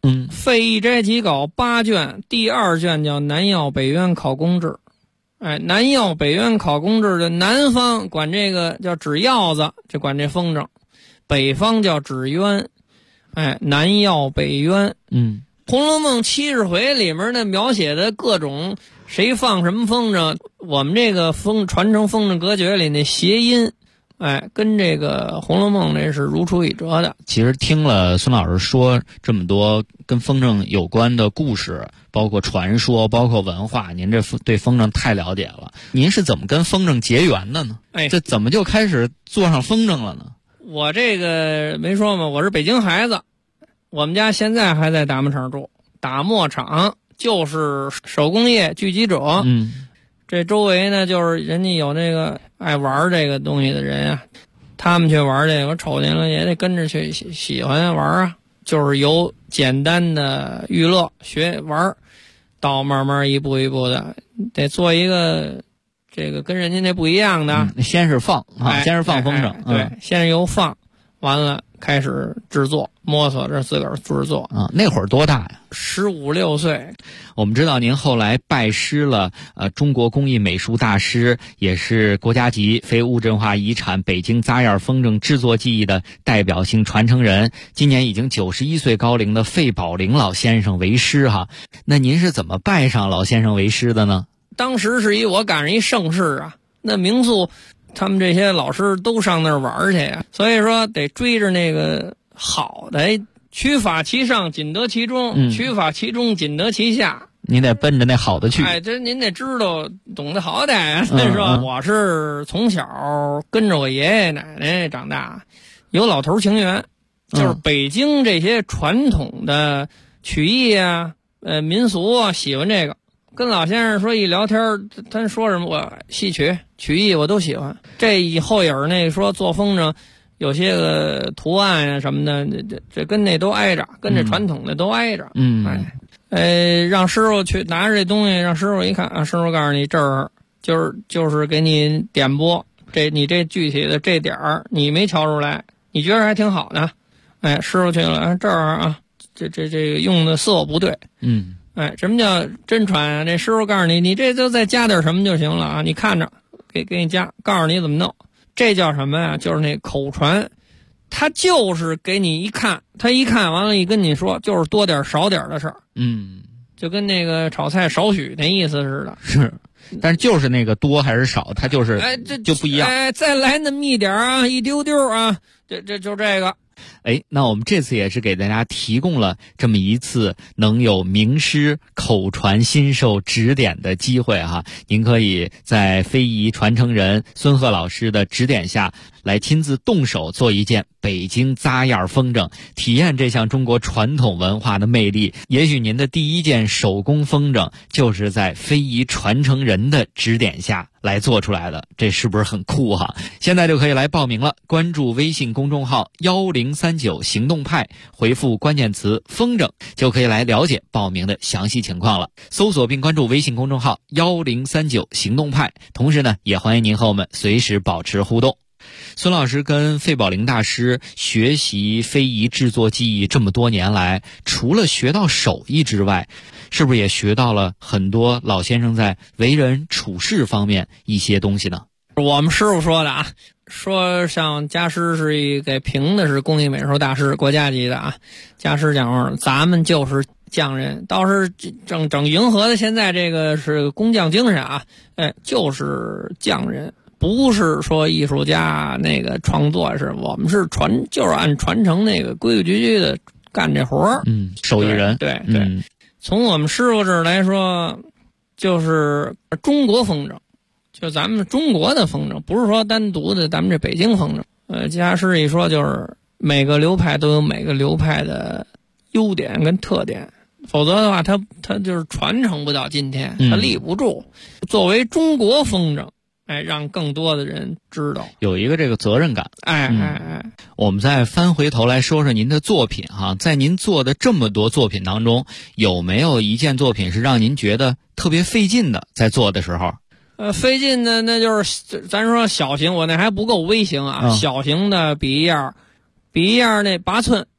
Speaker 2: 费一斋集稿8卷，第2卷叫南药北渊考工志。南药北渊考工志的南方管这个叫指药子，就管这风筝；北方叫指渊。南药北渊。红楼梦70回里面的描写的各种谁放什么风筝，我们这个传承风筝格诀里那谐音，跟这个红楼梦这是如出一辙的。
Speaker 11: 其实听了孙老师说这么多跟风筝有关的故事，包括传说，包括文化，您这对风筝太了解了。您是怎么跟风筝结缘的呢？这怎么就开始坐上风筝了呢？
Speaker 2: 我这个没说嘛，我是北京孩子，我们家现在还在打磨厂住，打磨厂就是手工业聚集者。这周围呢，就是人家有那个爱玩这个东西的人啊，他们去玩这个，我瞅见了也得跟着去喜欢玩啊。就是由简单的娱乐学玩，到慢慢一步一步的，得做一个这个跟人家那不一样的。
Speaker 11: 先是放先是放风筝，
Speaker 2: 对，先是由放，完了开始制作，摸索着自个儿制作。
Speaker 11: 那会儿多大呀
Speaker 2: ？15、16岁。
Speaker 11: 我们知道您后来拜师了中国工艺美术大师，也是国家级非物质文化遗产北京扎眼风筝制作技艺的代表性传承人，今年已经91岁高龄的费宝龄老先生为师哈。那您是怎么拜上老先生为师的呢？
Speaker 2: 当时是我赶上一盛世啊，那民宿他们这些老师都上那儿玩去呀，所以说得追着那个好的，取法其上，仅得其中；取法其中，仅得其下。
Speaker 11: 您得奔着那好的去。
Speaker 2: 这您得知道，懂得好歹啊。所以说，我是从小跟着我爷爷奶奶长大，有老头情缘，就是北京这些传统的曲艺啊、民俗啊，喜欢这个。跟老先生说一聊天，他说什么我戏曲、曲艺我都喜欢。这以后影那说做风筝，有些个图案啊什么的，这跟那都挨着，跟这传统的都挨着。让师傅去拿着这东西，让师傅一看啊，师傅告诉你这儿就是给你点拨，你这具体的这点儿你没瞧出来，你觉得还挺好的。师傅去了，这儿啊，这个用的色不对。什么叫真传啊？这师傅告诉你，你这就再加点什么就行了啊！你看着，给你加，告诉你怎么弄。这叫什么呀？就是那口传，他就是给你一看，他一看完了，一跟你说，就是多点少点的事儿。就跟那个炒菜少许那意思似的。
Speaker 11: 是，但是就是那个多还是少，它就是就不一样。
Speaker 2: 再来那么一点啊，一丢丢啊，就这个。
Speaker 11: 那我们这次也是给大家提供了这么一次能有名师口传心授指点的机会哈，您可以在非遗传承人孙鹤老师的指点下来亲自动手做一件北京扎眼风筝，体验这项中国传统文化的魅力。也许您的第一件手工风筝就是在非遗传承人的指点下来做出来的，这是不是很酷哈？现在就可以来报名了，关注微信公众号1039行动派，回复关键词风筝就可以来了解报名的详细情况了。搜索并关注微信公众号1039行动派，同时呢也欢迎您和我们随时保持互动。孙老师跟费宝龄大师学习非遗制作技艺这么多年来，除了学到手艺之外，是不是也学到了很多老先生在为人处事方面一些东西呢？
Speaker 2: 我们师傅说的啊，说像家师是给评的是工艺美术大师，国家级的啊。家师讲话，咱们就是匠人，倒是整迎合的现在这个是工匠精神啊，就是匠人。不是说艺术家那个创作，是我们是就是按传承那个规规矩矩的干这活儿。
Speaker 11: 手艺人。
Speaker 2: 对。从我们师傅这儿来说，就是中国风筝，就咱们中国的风筝，不是说单独的咱们这北京风筝。家师一说就是每个流派都有每个流派的优点跟特点，否则的话它就是传承不到今天，它立不住。作为中国风筝，让更多的人知道，
Speaker 11: 有一个这个责任感。我们再翻回头来说说您的作品哈，在您做的这么多作品当中，有没有一件作品是让您觉得特别费劲的，在做的时候？
Speaker 2: 费劲的那就是咱说小型，我那还不够微型啊。小型的比一样那8寸，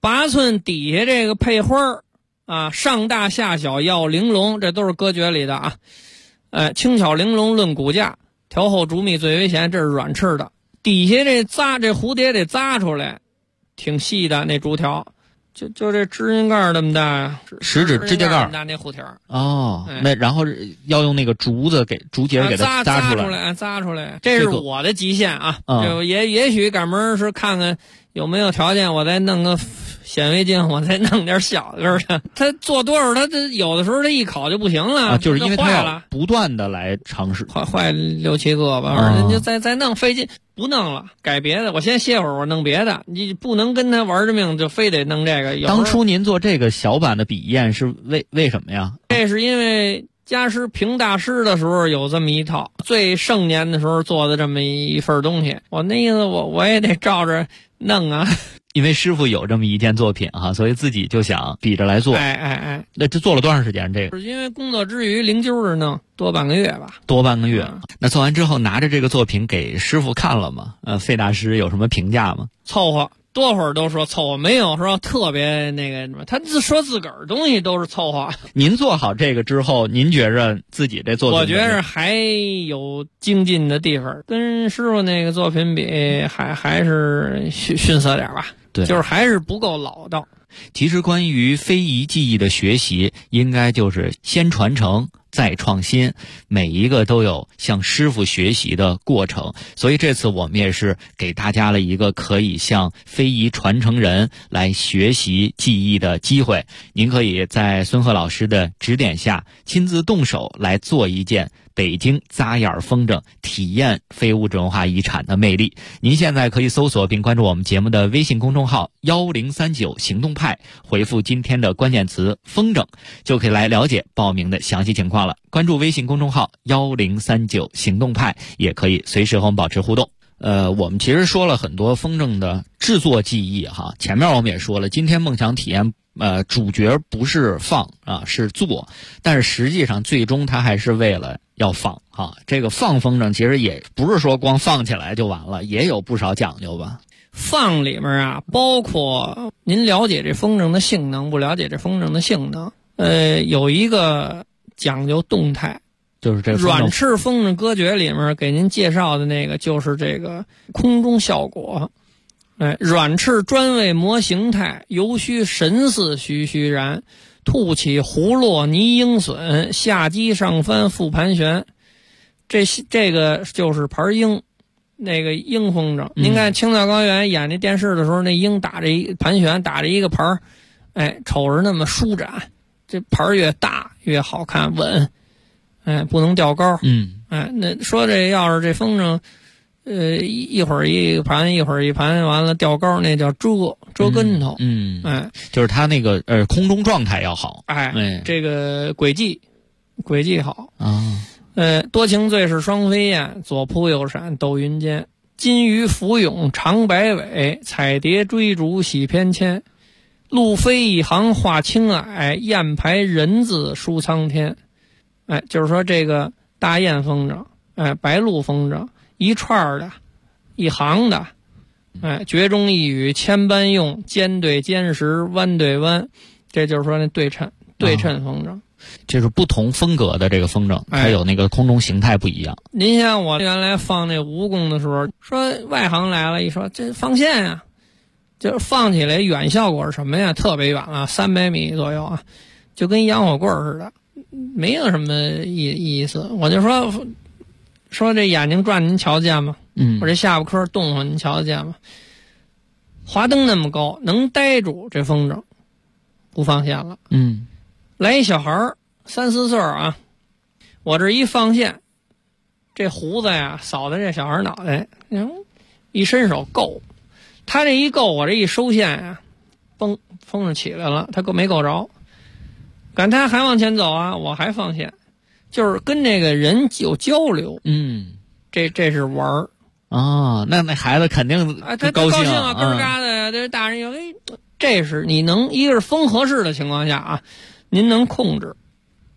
Speaker 2: 8寸底下这个配花啊，上大下小要玲珑，这都是歌诀里的啊。轻巧玲珑论骨架，调后逐密最为贤，这是软翅的。底下这蝴蝶得扎出来，挺细的那竹条，就这指甲盖这么大，
Speaker 11: 食指指甲盖
Speaker 2: 大那护条。
Speaker 11: 哦，那然后要用那个竹节给它
Speaker 2: 扎
Speaker 11: 出来，
Speaker 2: 扎出来。这是我的极限啊！也许赶门是看看有没有条件，我再弄个显微镜，我再弄点小个的。他做多少，他有的时候他一烤就不行了，
Speaker 11: 就是因为他
Speaker 2: 坏了，
Speaker 11: 不断的来尝试，
Speaker 2: 坏6、7个吧，人就再弄费劲，不弄了，改别的。我先歇会儿，我弄别的。你不能跟他玩着命，就非得弄这个。
Speaker 11: 当初您做这个小版的笔砚是为什么呀？
Speaker 2: 这是因为家师评大师的时候有这么一套，最盛年的时候做的这么一份东西。我那意思我也得照着弄啊。
Speaker 11: 因为师傅有这么一件作品哈，所以自己就想比着来做。那这做了多长时间？这个
Speaker 2: 是因为工作之余零揪着弄，多半个月吧。
Speaker 11: 多半个月。那做完之后拿着这个作品给师傅看了吗？费大师有什么评价吗？
Speaker 2: 凑合，多会儿都说凑合，没有说特别那个什么。他说自个儿东西都是凑合。
Speaker 11: 您做好这个之后，您觉着自己这作品？
Speaker 2: 我觉着还有精进的地方，跟师傅那个作品比，还是逊色点吧。
Speaker 11: 对，
Speaker 2: 就是还是不够老道。
Speaker 11: 其实关于非遗技艺的学习，应该就是先传承再创新，每一个都有向师傅学习的过程。所以这次我们也是给大家了一个可以向非遗传承人来学习技艺的机会。您可以在孙鹤老师的指点下，亲自动手来做一件北京扎眼风筝，体验非物质文化遗产的魅力。您现在可以搜索并关注我们节目的微信公众号1039行动派，回复今天的关键词风筝，就可以来了解报名的详细情况了。关注微信公众号1039行动派，也可以随时和我们保持互动。我们其实说了很多风筝的制作技艺哈，前面我们也说了，今天梦想体验主角不是放啊，是做，但是实际上最终它还是为了要放啊。这个放风筝其实也不是说光放起来就完了，也有不少讲究吧。
Speaker 2: 放里面啊，包括您了解这风筝的性能，不了解这风筝的性能，有一个讲究动态。
Speaker 11: 就是这
Speaker 2: 软翅风筝歌诀里面给您介绍的那个，就是这个空中效果。软翅专为磨形态，犹须神似栩栩然，吐起胡落泥鹰笋，下击上翻复盘旋。这个就是盘鹰，那个鹰风筝。您看青藏高原演那电视的时候，那鹰打着一盘旋，打着一个盘，瞅着那么舒展。这盘越大越好看，稳。不能掉高。那说这要是这风筝，一会儿一盘，一会儿一盘，完了掉高，那叫遮跟头。
Speaker 11: 就是它那个空中状态要好。
Speaker 2: 这个轨迹好
Speaker 11: 啊。
Speaker 2: 多情最是双飞燕，左扑右闪斗云间。金鱼浮涌长摆尾，彩蝶追逐喜翩跹。路飞一行画青霭，雁排人字书苍天。就是说这个大雁风筝，白鹭风筝，一串的，一行的，绝中一语千般用，尖对尖时，弯对弯，这就是说那对称风筝。
Speaker 11: 这是不同风格的这个风筝，它有那个空中形态不一样。
Speaker 2: 您像我原来放那蜈蚣的时候，说外行来了，一说这放线啊，就是放起来远效果是什么呀？特别远了，300米左右啊，就跟洋火棍似的。没有什么意思，我就说这眼睛转您瞧得见吗？我这下巴颏动动您瞧得见吗？华灯那么高，能呆住这风筝，不放线了。来一小孩3、4岁啊，我这一放线，这胡子呀扫在这小孩脑袋，一伸手够，他这一够，我这一收线呀，嘣，风筝起来了，他没够着。赶他还往前走啊，我还放线，就是跟这个人有交流。这是玩儿
Speaker 11: 啊。那孩子肯定
Speaker 2: 他高兴啊，咯嘎的呀。这大人有这是你能一个是风合适的情况下啊，您能控制。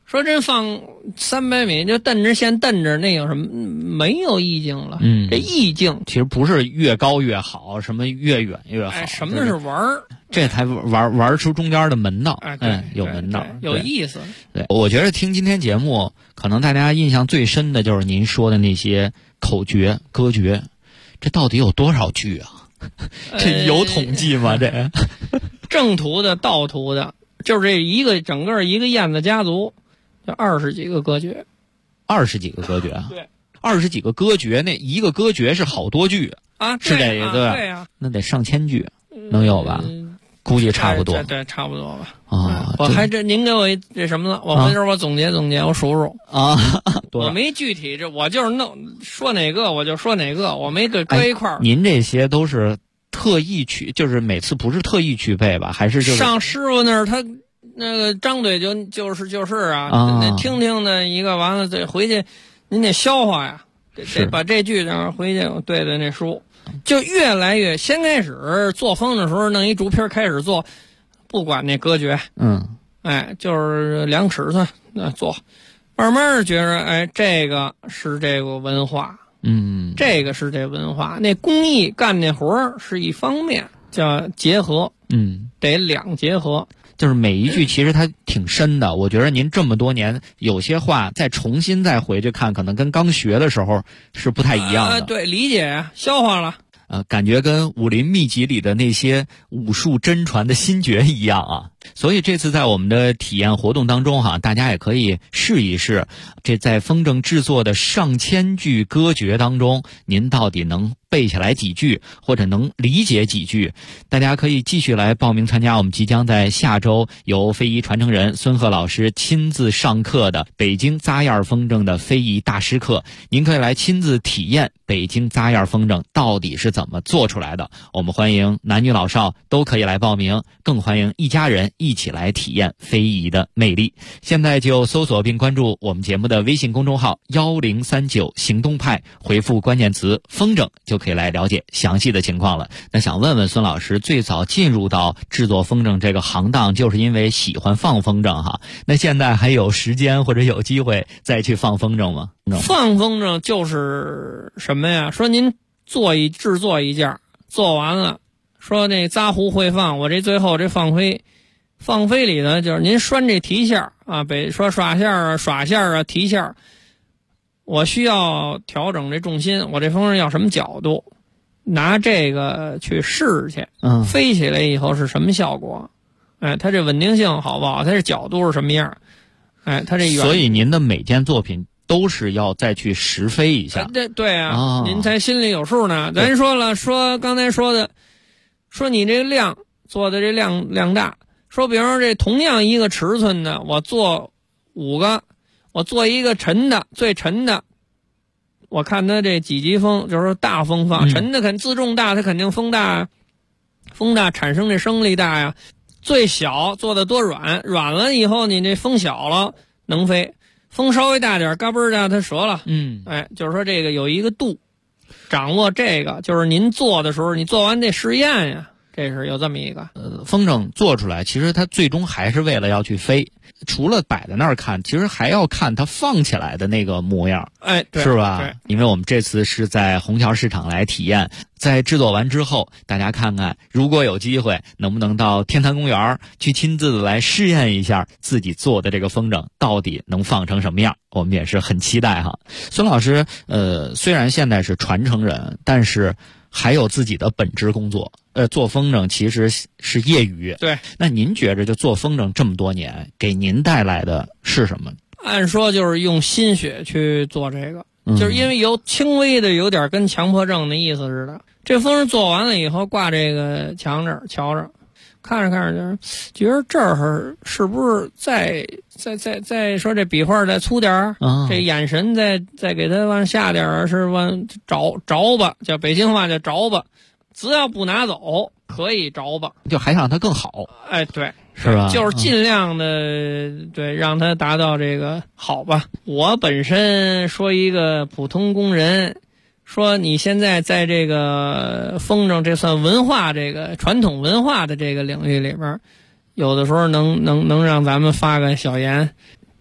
Speaker 2: 说真放300米就蹬着线蹬着，那有什么没有意境了？这意境
Speaker 11: 其实不是越高越好，什么越远越好。
Speaker 2: 什么是玩儿？
Speaker 11: 这才玩出中间的门道。有门道，
Speaker 2: 有意思。
Speaker 11: 对，我觉得听今天节目，可能大家印象最深的就是您说的那些口诀、歌诀，这到底有多少句啊？这有统计吗？这
Speaker 2: 正途的、道途的，就是这整个一个燕子家族。就20几个歌诀
Speaker 11: ，20几个歌诀啊！
Speaker 2: 对
Speaker 11: ，20几个歌诀，那一个歌诀是好多句
Speaker 2: 啊，
Speaker 11: 是这个
Speaker 2: 对啊，
Speaker 11: 那得上千句，能有吧？估计差不多，
Speaker 2: 对，差不多吧。
Speaker 11: 啊，
Speaker 2: 我还您给我这什么了？我回头我总结总结，我数数
Speaker 11: 啊。
Speaker 2: 我没具体，我就是说哪个我就说哪个，我没搁一块儿。
Speaker 11: 您这些都是特意去，就是每次不是特意去背吧？还是就是
Speaker 2: 上师傅那儿他。那个张嘴就是啊，听听的一个完了再回去，您得消化呀，得把这句然回去对那书，就越来越。先开始做风的时候，弄一竹片开始做，不管那歌诀，就是量尺寸做，慢慢觉着这个是这个文化，这个是这文化，那工艺干那活是一方面，叫结合，得两结合。
Speaker 11: 就是每一句其实它挺深的，我觉得您这么多年有些话再重新再回去看，可能跟刚学的时候是不太一样的。
Speaker 2: 对，理解消化了。
Speaker 11: 感觉跟武林秘籍里的那些武术真传的心诀一样啊。所以这次在我们的体验活动当中大家也可以试一试，这在风筝制作的上千句歌诀当中，您到底能背下来几句，或者能理解几句？大家可以继续来报名参加我们即将在下周由非遗传承人孙鹤老师亲自上课的北京扎燕风筝的非遗大师课。您可以来亲自体验北京扎燕风筝到底是怎么做出来的。我们欢迎男女老少都可以来报名，更欢迎一家人一起来体验非遗的魅力。现在就搜索并关注我们节目的微信公众号1039行动派，回复关键词风筝就可以来了解详细的情况了。那想问问孙老师，最早进入到制作风筝这个行当就是因为喜欢放风筝哈？那现在还有时间或者有机会再去放风筝吗？
Speaker 2: 放风筝就是什么呀？说您制作一件，做完了，说那扎胡会放，我这最后这放飞里呢，就是您拴这提线啊，说耍线啊，提线，我需要调整这重心，我这风筝要什么角度，拿这个去试去，飞起来以后是什么效果？它这稳定性好不好？它这角度是什么样？它这
Speaker 11: 所以您的每件作品都是要再去实飞一下。
Speaker 2: 对啊，您才心里有数呢。咱说刚才说的，说你这量做的这量大，说比方说这同样一个尺寸的，我做5个，我做一个沉的，最沉的，我看它这几级风，就是说大风放，沉的自重大，它肯定风大产生这升力大呀。最小做的多软了以后，你这风小了能飞，风稍微大点，嘎嘣的它折了。就是说这个有一个度，掌握这个就是您做的时候，你做完这试验呀，这是有这么一个。
Speaker 11: 风筝做出来，其实它最终还是为了要去飞。除了摆在那儿看，其实还要看它放起来的那个模样，
Speaker 2: 对，
Speaker 11: 是吧？因为我们这次是在虹桥市场来体验，在制作完之后，大家看看，如果有机会，能不能到天坛公园去亲自的来试验一下自己做的这个风筝到底能放成什么样？我们也是很期待哈。孙老师，虽然现在是传承人，但是还有自己的本职工作。做风筝其实是业余。
Speaker 2: 对，
Speaker 11: 那您觉着就做风筝这么多年，给您带来的是什么？
Speaker 2: 按说就是用心血去做这个，就是因为有轻微的有点跟强迫症的意思似的。这风筝做完了以后挂这个墙这儿瞧着，看着看着觉得这儿是不是再说这笔画再粗点儿，这眼神再给它往下点儿，是往着吧，叫北京话叫着吧。只要不拿走，可以着吧，
Speaker 11: 就还想让它更好。
Speaker 2: 对，
Speaker 11: 是吧？
Speaker 2: 就是尽量的对，让它达到这个好吧。我本身说一个普通工人，说你现在在这个风筝这算文化，这个传统文化的这个领域里边，有的时候能让咱们发个小言，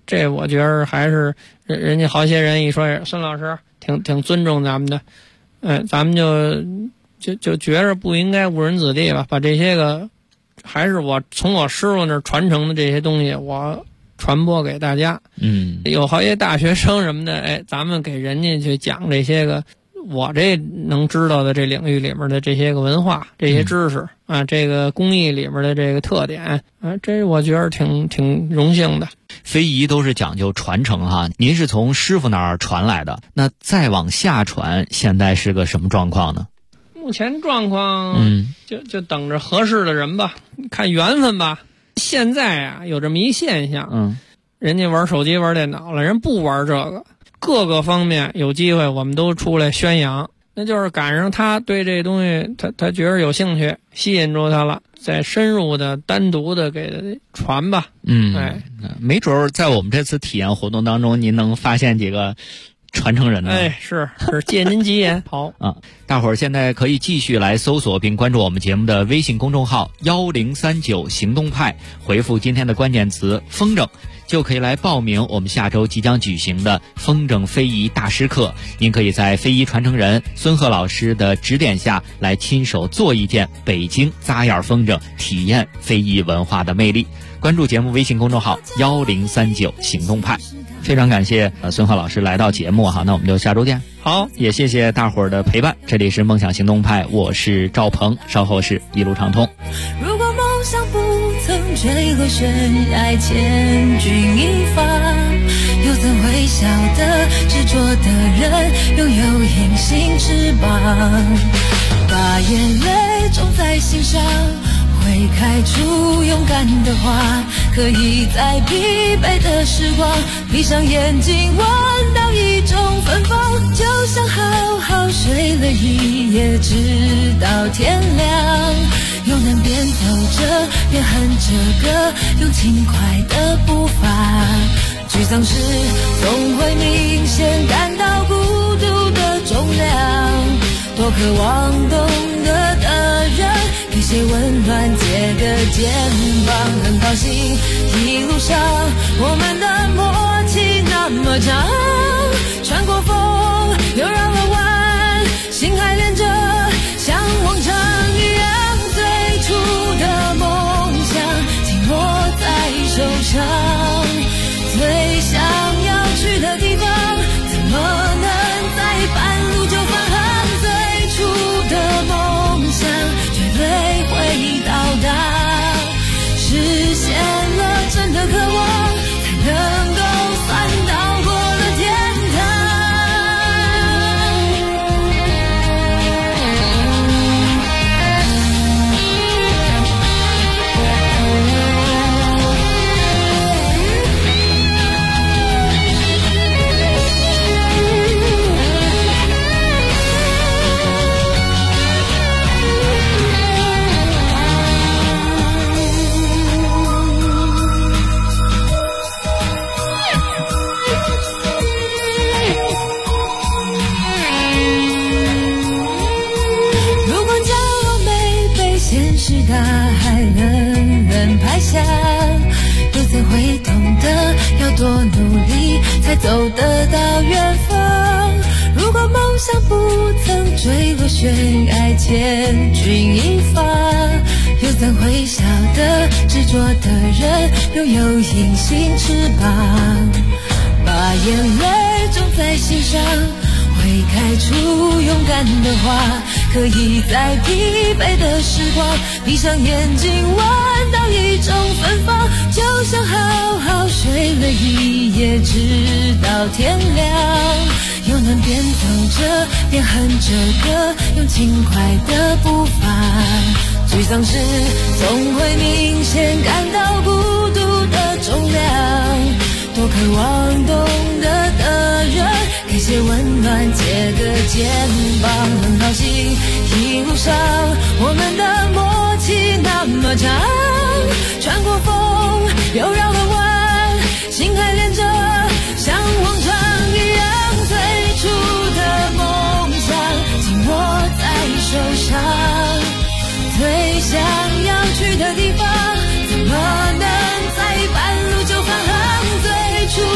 Speaker 2: 这我觉得还是人家好些人一说孙老师挺尊重咱们的，咱们就觉着不应该误人子弟吧，把这些个还是我从我师傅那儿传承的这些东西，我传播给大家。有好些大学生什么的，咱们给人家去讲这些个我这能知道的这领域里面的这些个文化、这些知识啊，这个工艺里面的这个特点啊，这我觉得挺荣幸的。
Speaker 11: 非遗都是讲究传承哈，您是从师傅那儿传来的，那再往下传，现在是个什么状况呢？
Speaker 2: 目前状况，就等着合适的人吧，看缘分吧。现在啊，有这么一现象，人家玩手机玩电脑了，人不玩这个，各个方面有机会我们都出来宣扬，那就是赶上他对这东西他觉得有兴趣，吸引住他了，再深入的单独的给他传吧。
Speaker 11: 没准儿在我们这次体验活动当中，您能发现几个传承人呢？
Speaker 2: 是借您吉言。好
Speaker 11: 啊，大伙儿现在可以继续来搜索并关注我们节目的微信公众号1039行动派，回复今天的关键词风筝，就可以来报名我们下周即将举行的风筝非遗大师课。您可以在非遗传承人孙鹤老师的指点下来亲手做一件北京扎眼风筝，体验非遗文化的魅力。关注节目微信公众号1039行动派。非常感谢孙鹤老师来到节目哈，那我们就下周见。
Speaker 2: 好，
Speaker 11: 也谢谢大伙儿的陪伴。这里是梦想行动派，我是赵鹏，稍后是一路畅通。
Speaker 17: 如果梦想不曾坠落悬崖，千钧一发，又怎会晓得执着的人拥有隐形翅膀，把眼泪种在心上，会开出勇敢的花，可以在疲惫的时光闭上眼睛闻到一种芬芳，就像好好睡了一夜直到天亮，又能边走着边哼着歌，用轻快的步伐，沮丧时总会明显感到孤独的重量，多渴望懂得的人给些温暖，借个肩膀，很高兴一路上我们的默契那么长，穿过风又绕了弯，心还连着像往常一样，最初的梦想紧握在手上，最想要去的地方怎么能在半路就返航，最初的梦想绝对会到达，实现了真的渴望，才能够算到过了天堂。大海冷冷拍下，又怎会懂得要多努力才走得到远方，如果梦想不曾坠落悬崖，千钧一发，又怎会晓得执着的人拥有隐形翅膀，把眼泪种在心上，会开出勇敢的花，可以在疲惫的时光闭上眼睛闻到一种芬芳，就像好好睡了一夜直到天亮，又能边走着边哼着歌，用轻快的步伐，沮丧时总会明显感到孤独的重量，多渴望懂得的人给些温暖，借个肩膀，很高兴一路上我们的默契那么长，穿过风又绕了弯，心还连着像往常一样，最初的梦想紧握在手上，最想要去的地方怎么能在半路就返航，最初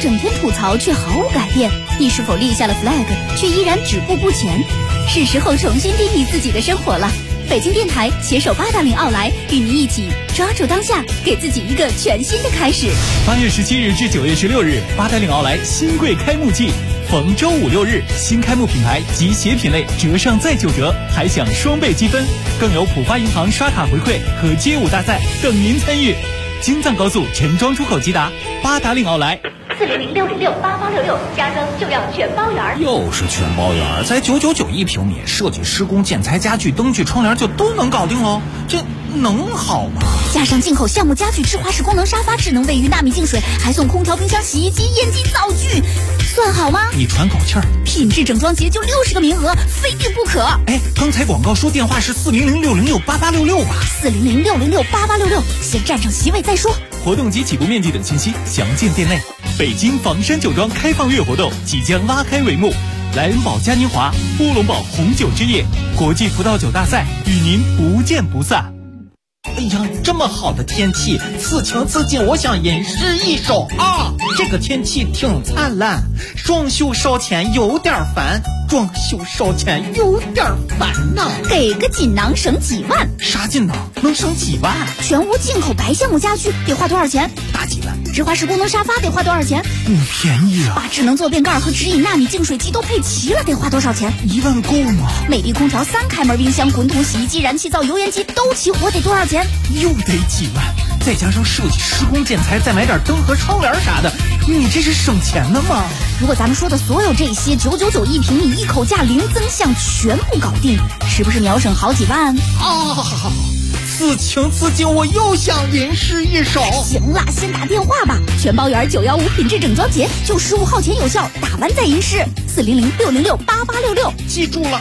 Speaker 13: 整天吐槽却毫无改变？你是否立下了 flag 却依然止步不前？是时候重新定义自己的生活了。北京电台携手880奥莱，与您一起抓住当下，给自己一个全新的开始。
Speaker 14: 8月17日至9月16日，880奥莱新贵开幕季，逢周5、6日，新开幕品牌及鞋品类折上再9折，还享双倍积分，更有浦发银行刷卡回馈和街舞大赛等您参与。京藏高速陈庄出口吉达，880奥莱。
Speaker 7: 400-606-8866，家装就要全包圆。
Speaker 14: 又是全包圆，才999一平米，设计、施工、建材、家具、灯具、窗帘就都能搞定喽，这能好吗？
Speaker 13: 加上进口橡木家具、智华式功能沙发、智能卫浴、纳米净水，还送空调、冰箱、洗衣机、烟机、灶具，算好吗？
Speaker 14: 你喘口气儿。
Speaker 13: 品质整装节就60个名额，非订不可。
Speaker 14: 哎，刚才广告说电话是400-606-8866吧
Speaker 13: ？400-606-8866，先占上席位再说。
Speaker 14: 活动及起步面积等信息详见店内。北京房山酒庄开放月活动即将拉开帷幕，莱恩堡嘉年华、乌龙堡红酒之夜、国际葡萄酒大赛与您不见不散。
Speaker 18: 哎呀，这么好的天气，此情此景，我想吟诗一首啊！这个天气挺灿烂，装修烧钱有点烦，装修烧钱有点烦呐。
Speaker 13: 给个锦囊省几万？
Speaker 18: 啥锦囊能省几万？
Speaker 13: 全屋进口白橡木家具得花多少钱？
Speaker 18: 大几万。
Speaker 13: 智华式功能沙发得花多少钱？
Speaker 18: 不便宜啊。
Speaker 13: 把智能坐便盖和直饮纳米净水机都配齐了，得花多少钱
Speaker 18: ？1万够吗？
Speaker 13: 美的空调、3开门冰箱、滚筒洗衣机、燃气灶、油烟机都齐活，得多少钱？
Speaker 18: 又得几万，再加上设计、施工、建材，再买点灯和窗帘啥的，你这是省钱的吗？
Speaker 13: 如果咱们说的所有这些999一平米，一口价零增项，全部搞定，是不是秒省好几万？
Speaker 18: 此情此景，我又想吟诗一首。
Speaker 13: 行了，先打电话吧。全包圆915品质整装节，就15号前有效，打完再吟诗。400-606-8866，
Speaker 18: 记住了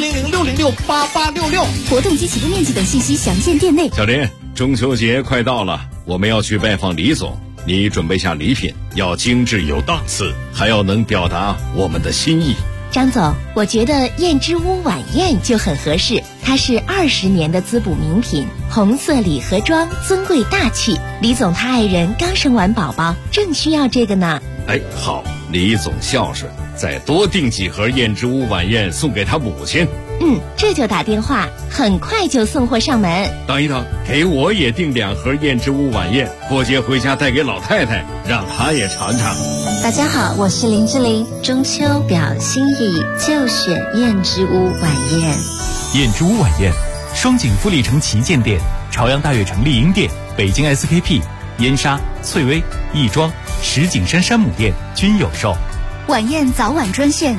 Speaker 18: ，400-606-8866。
Speaker 13: 活动及起步面积等信息详见店内。
Speaker 19: 小林，中秋节快到了，我们要去拜访李总，你准备下礼品，要精致有档次，还要能表达我们的心意。
Speaker 20: 张总，我觉得燕之屋晚宴就很合适，它是20年的滋补名品，红色礼盒装，尊贵大气。李总他爱人刚生完宝宝，正需要这个呢。
Speaker 19: 哎，好，李总孝顺，再多订几盒燕之屋晚宴送给他母亲。
Speaker 20: 这就打电话，很快就送货上门。
Speaker 19: 等一等，给我也订2盒燕之屋晚宴，过节回家带给老太太，让她也尝尝。
Speaker 20: 大家好，我是林志玲，中秋表心意就选燕之屋晚宴。
Speaker 14: 燕之屋晚宴，双井富力城旗舰店、朝阳大悦城丽婴店、北京 SKP、燕莎、翠微、亦庄、石景山山姆店均有售。
Speaker 13: 晚宴早晚专线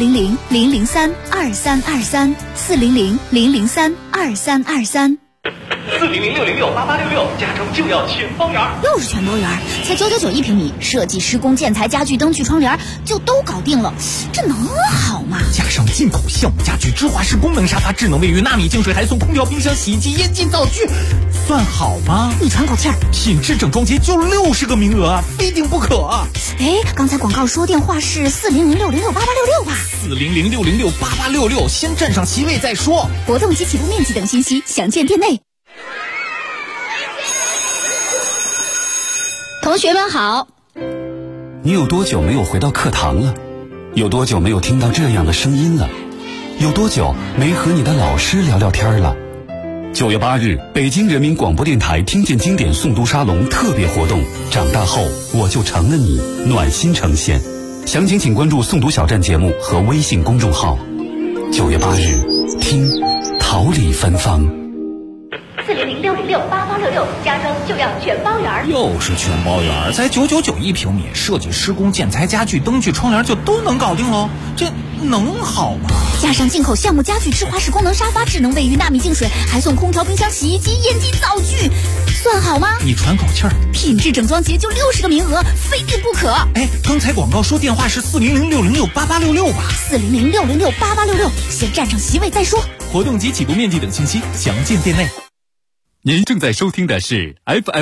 Speaker 13: 400-003-2323 400-003-2323。
Speaker 15: 400-606-8866，家中就要全包圆。
Speaker 13: 又是全包圆，才999一平米，设计、施工、建材、家具、灯具、窗帘就都搞定了，这能好吗？
Speaker 18: 加上进口橡木家具、智华式功能沙发、智能卫浴、纳米净水，还送空调、冰箱、洗衣机、烟机、灶具，算好吗？
Speaker 13: 你喘口气儿。
Speaker 18: 品质整装节就60个名额啊，非订不可。
Speaker 13: 哎，刚才广告说电话是400-606-8866吧
Speaker 18: ？400-606-8866，先占上席位再说。
Speaker 13: 活动及起步面积等信息详见店内。同学们好。
Speaker 21: 你有多久没有回到课堂了？有多久没有听到这样的声音了？有多久没和你的老师聊聊天了？9月8日，北京人民广播电台听见经典诵读沙龙特别活动，长大后我就成了你，暖心呈现。详情请关注诵读小站节目和微信公众号。9月8日，听桃李芬芳。
Speaker 7: 400-606-8866，家装就要全包圆。
Speaker 18: 又是全包圆，才999一平米，设计、施工、建材、家具、灯具、窗帘就都能搞定喽，这能好吗？
Speaker 13: 加上进口橡木家具、智华式功能沙发、智能卫浴、纳米净水，还送空调、冰箱、洗衣机、烟机、灶具，算好吗？
Speaker 18: 你喘口气儿。
Speaker 13: 品质整装节就60个名额，非订不可。
Speaker 18: 哎，刚才广告说电话是400-606-8866吧
Speaker 13: ？400-606-8866，先占上席位再说。
Speaker 14: 活动及起步面积等信息详见店内。
Speaker 8: 您正在收听的是 FM